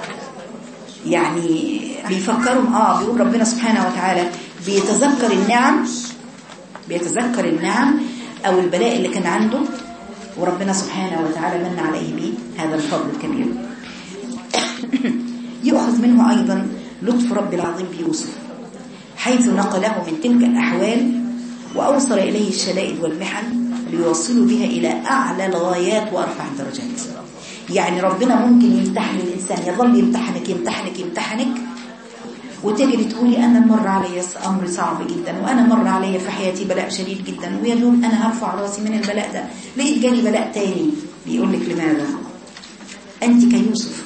يعني بيفكرهم بيقول ربنا سبحانه وتعالى بيتذكر النعم أو البلاء اللي كان عنده، وربنا سبحانه وتعالى من عليه به هذا الفضل الكبير. يؤخذ منه أيضا لطف رب العظيم بيوسف، حيث نقله من تلك الأحوال وأوصل إليه الشدائد والمحن ليوصلوا بها إلى أعلى الغايات وأرفع الدرجات. يعني ربنا ممكن يمتحن الإنسان، يظل يمتحنك وتجري تقولي أنا مر علي أمر صعب جدا، وأنا مر علي في حياتي بلاء شديد جدا، ويا دوب أنا هرفع راسي من البلاء ده لقيت جالي بلاء تاني. بيقول لك لماذا؟ أنت كيوسف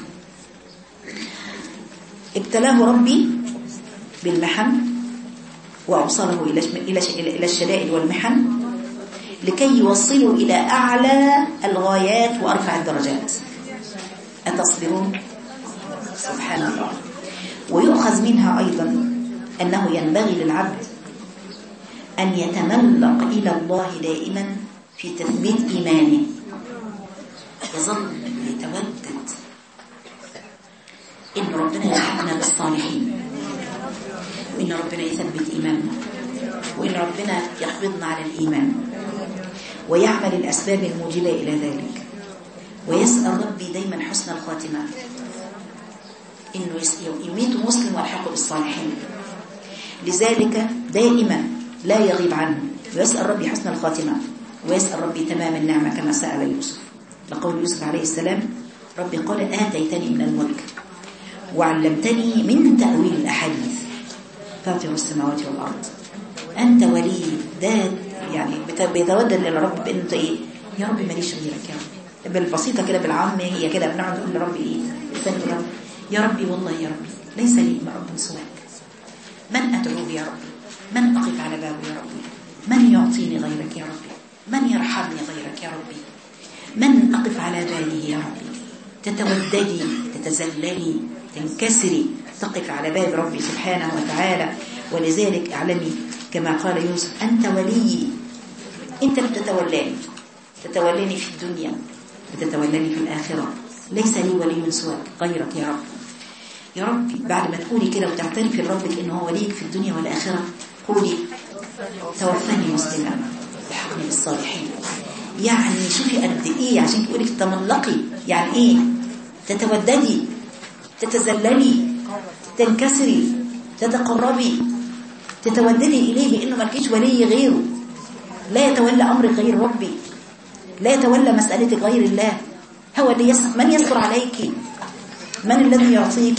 ابتلاه ربي بالمحن وأوصله إلى الشدائد والمحن لكي يوصلوا إلى أعلى الغايات وأرفع الدرجات. أتصبرون؟ سبحان الله. ويؤخذ منها أيضا أنه ينبغي للعبد أن يتملق إلى الله دائما في تثبيت إيمانه، يظل يتودد إن ربنا يلحقنا بالصالحين، وإن ربنا يثبت إيماننا، وإن ربنا يحفظنا على الإيمان، ويعمل الأسباب الموجبة إلى ذلك، ويسأل ربي دايما حسن الخاتمة، إنه يميت مسلم والحقه بالصالحين. لذلك دائما لا يغيب عنه ويسأل ربي حسن الخاتمة، ويسأل ربي تمام النعمة كما سأل يوسف. لقول يوسف عليه السلام: ربي قال آتيتني من الملك وعلمتني من تأويل الأحاديث فاطر السماوات والأرض أنت ولي. ده يعني بيتودد للرب بأنه إيه؟ يا رب ماليش غيرك يا رب. بالبسيطة كده بالعامة هي كده بنقعد نقول لربي إيه؟ يا ربي والله يا ربي ليس لي رب سواك، من أدعوه يا ربي، من أقف على بابه يا ربي، من يعطيني غيرك يا ربي، من يرحمني غيرك يا ربي، من أقف على باله يا ربي. تتوددي، تتزللي، تنكسري، تقف على باب ربي سبحانه وتعالى. ولذلك اعلمي كما قال يوسف: أنت ولي، أنت بتتولاني، تتولاني في الدنيا وتتولاني في الآخرة، ليس لي ولي سواك غيرك يا رب. يا ربي بعد ما تقولي كده وتعترفي لربك إنه هو وليك في الدنيا والآخرة، قولي: توفني مسلما وحقني بالصالحين. يعني شوفي قد إيه عشان تقولي تتملقي، يعني إيه؟ تتوددي، تتزللي، تنكسري، تتقربي، تتوددي إليه بأنه مالكيش ولي غيره، لا يتولى أمرك غير ربي، لا يتولى مسألتك غير الله. هو اللي من يصبر عليك، من الذي يعطيك،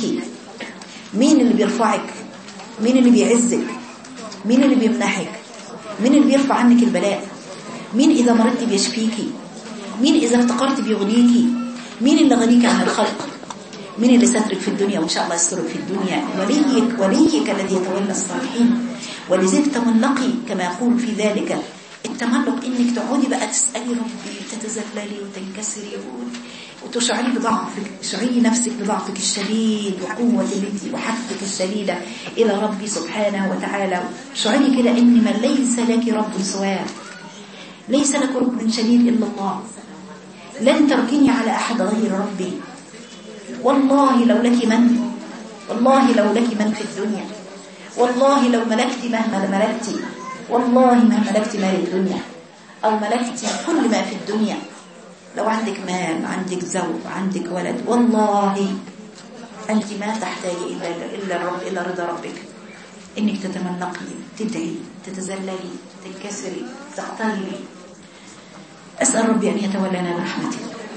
مين اللي بيرفعك، مين اللي بيعزك، مين اللي بيمنحك، مين اللي بيرفع عنك البلاء، مين إذا مرضت بيشفيكي، مين إذا افتقرت بيغنيكي، مين اللي غنيك عن الخلق، مين اللي سترك في الدنيا وإن شاء الله يسترك في الدنيا. وليك الذي يتولى الصالحين. ولذلك تملقي كما يقول في ذلك التملق، إنك تقعدي بقى تسألي ربي، تتزللي وتنكسري وتشعري بضعفك، تشعري نفسك بضعفك الشديد وقوة التي وحدك الشديدة إلى ربي سبحانه وتعالى. شعري كده إن من ليس لك رب سواه، ليس لك رب شديد إلا الله، لن تركني على أحد غير ربي. والله لو لك من، والله لو لك من في الدنيا، والله لو ملكت مهما ملكت، والله ما ملكت مال الدنيا أو ملكت كل ما في الدنيا، لو عندك مال، عندك زوج، عندك ولد، والله أنت ما تحتاجي إلا الرب، إلا رضا ربك. إنك تتملقي، تدعي، تتزللي، تنكسري، تقتربي. أسأل ربي أن يتولانا برحمته.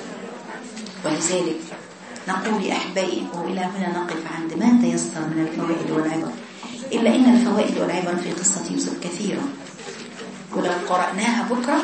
ولذلك نقول أحبائي، وإلى هنا نقف عند ما تيسر من الفوائد والعبر، إلا إن الفوائد والعبر في قصة يوسف كثيرة، ولو قرأناها بكرة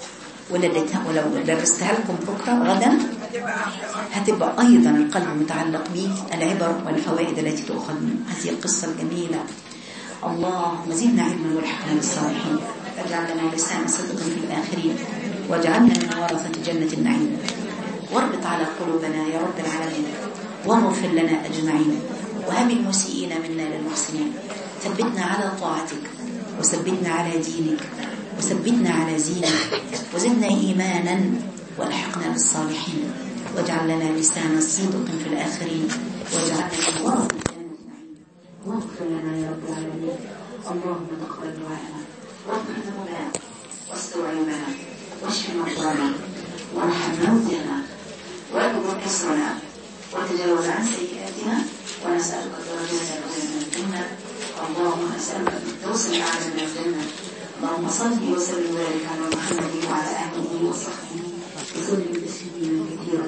ولو درستها لكم بكرة غدا هتبقى أيضا القلب متعلق بالعبر والفوائد التي تؤخذ من هذه القصة الجميلة. اللهم زدنا علما والحقنا بالصالحين، واجعل لنا لسان صدق في الآخرين، واجعلنا من ورثة جنة النعيم، واربط على قلوبنا يا رب العالمين، واغفر لنا أجمعين، وهب المسيئين منا للمحسنين. ثبتنا على طاعتك، وثبتنا على دينك، وثبتنا على زينك، وزدنا إيمانا والحقنا بالصالحين، واجعل لنا لسان صدق في الآخرين، واجعلنا من ورثة جنة النعيم، واغفر لنا يا رب العالمين. اللهم تقبل دعاءنا، واغفر ذنوبنا، واستر عيوبنا، واشف مرضانا، وارحم موتنا، واكبر كسرنا، وتجاوز عن سيئاتنا، ونسألك درجات العلى من الجنة. اللهم نسألك الفردوس الأعلى من الجنة. اللهم صل وسلم وبارك على محمد وعلى آله وصحبه وسلم تسليما كثيرا.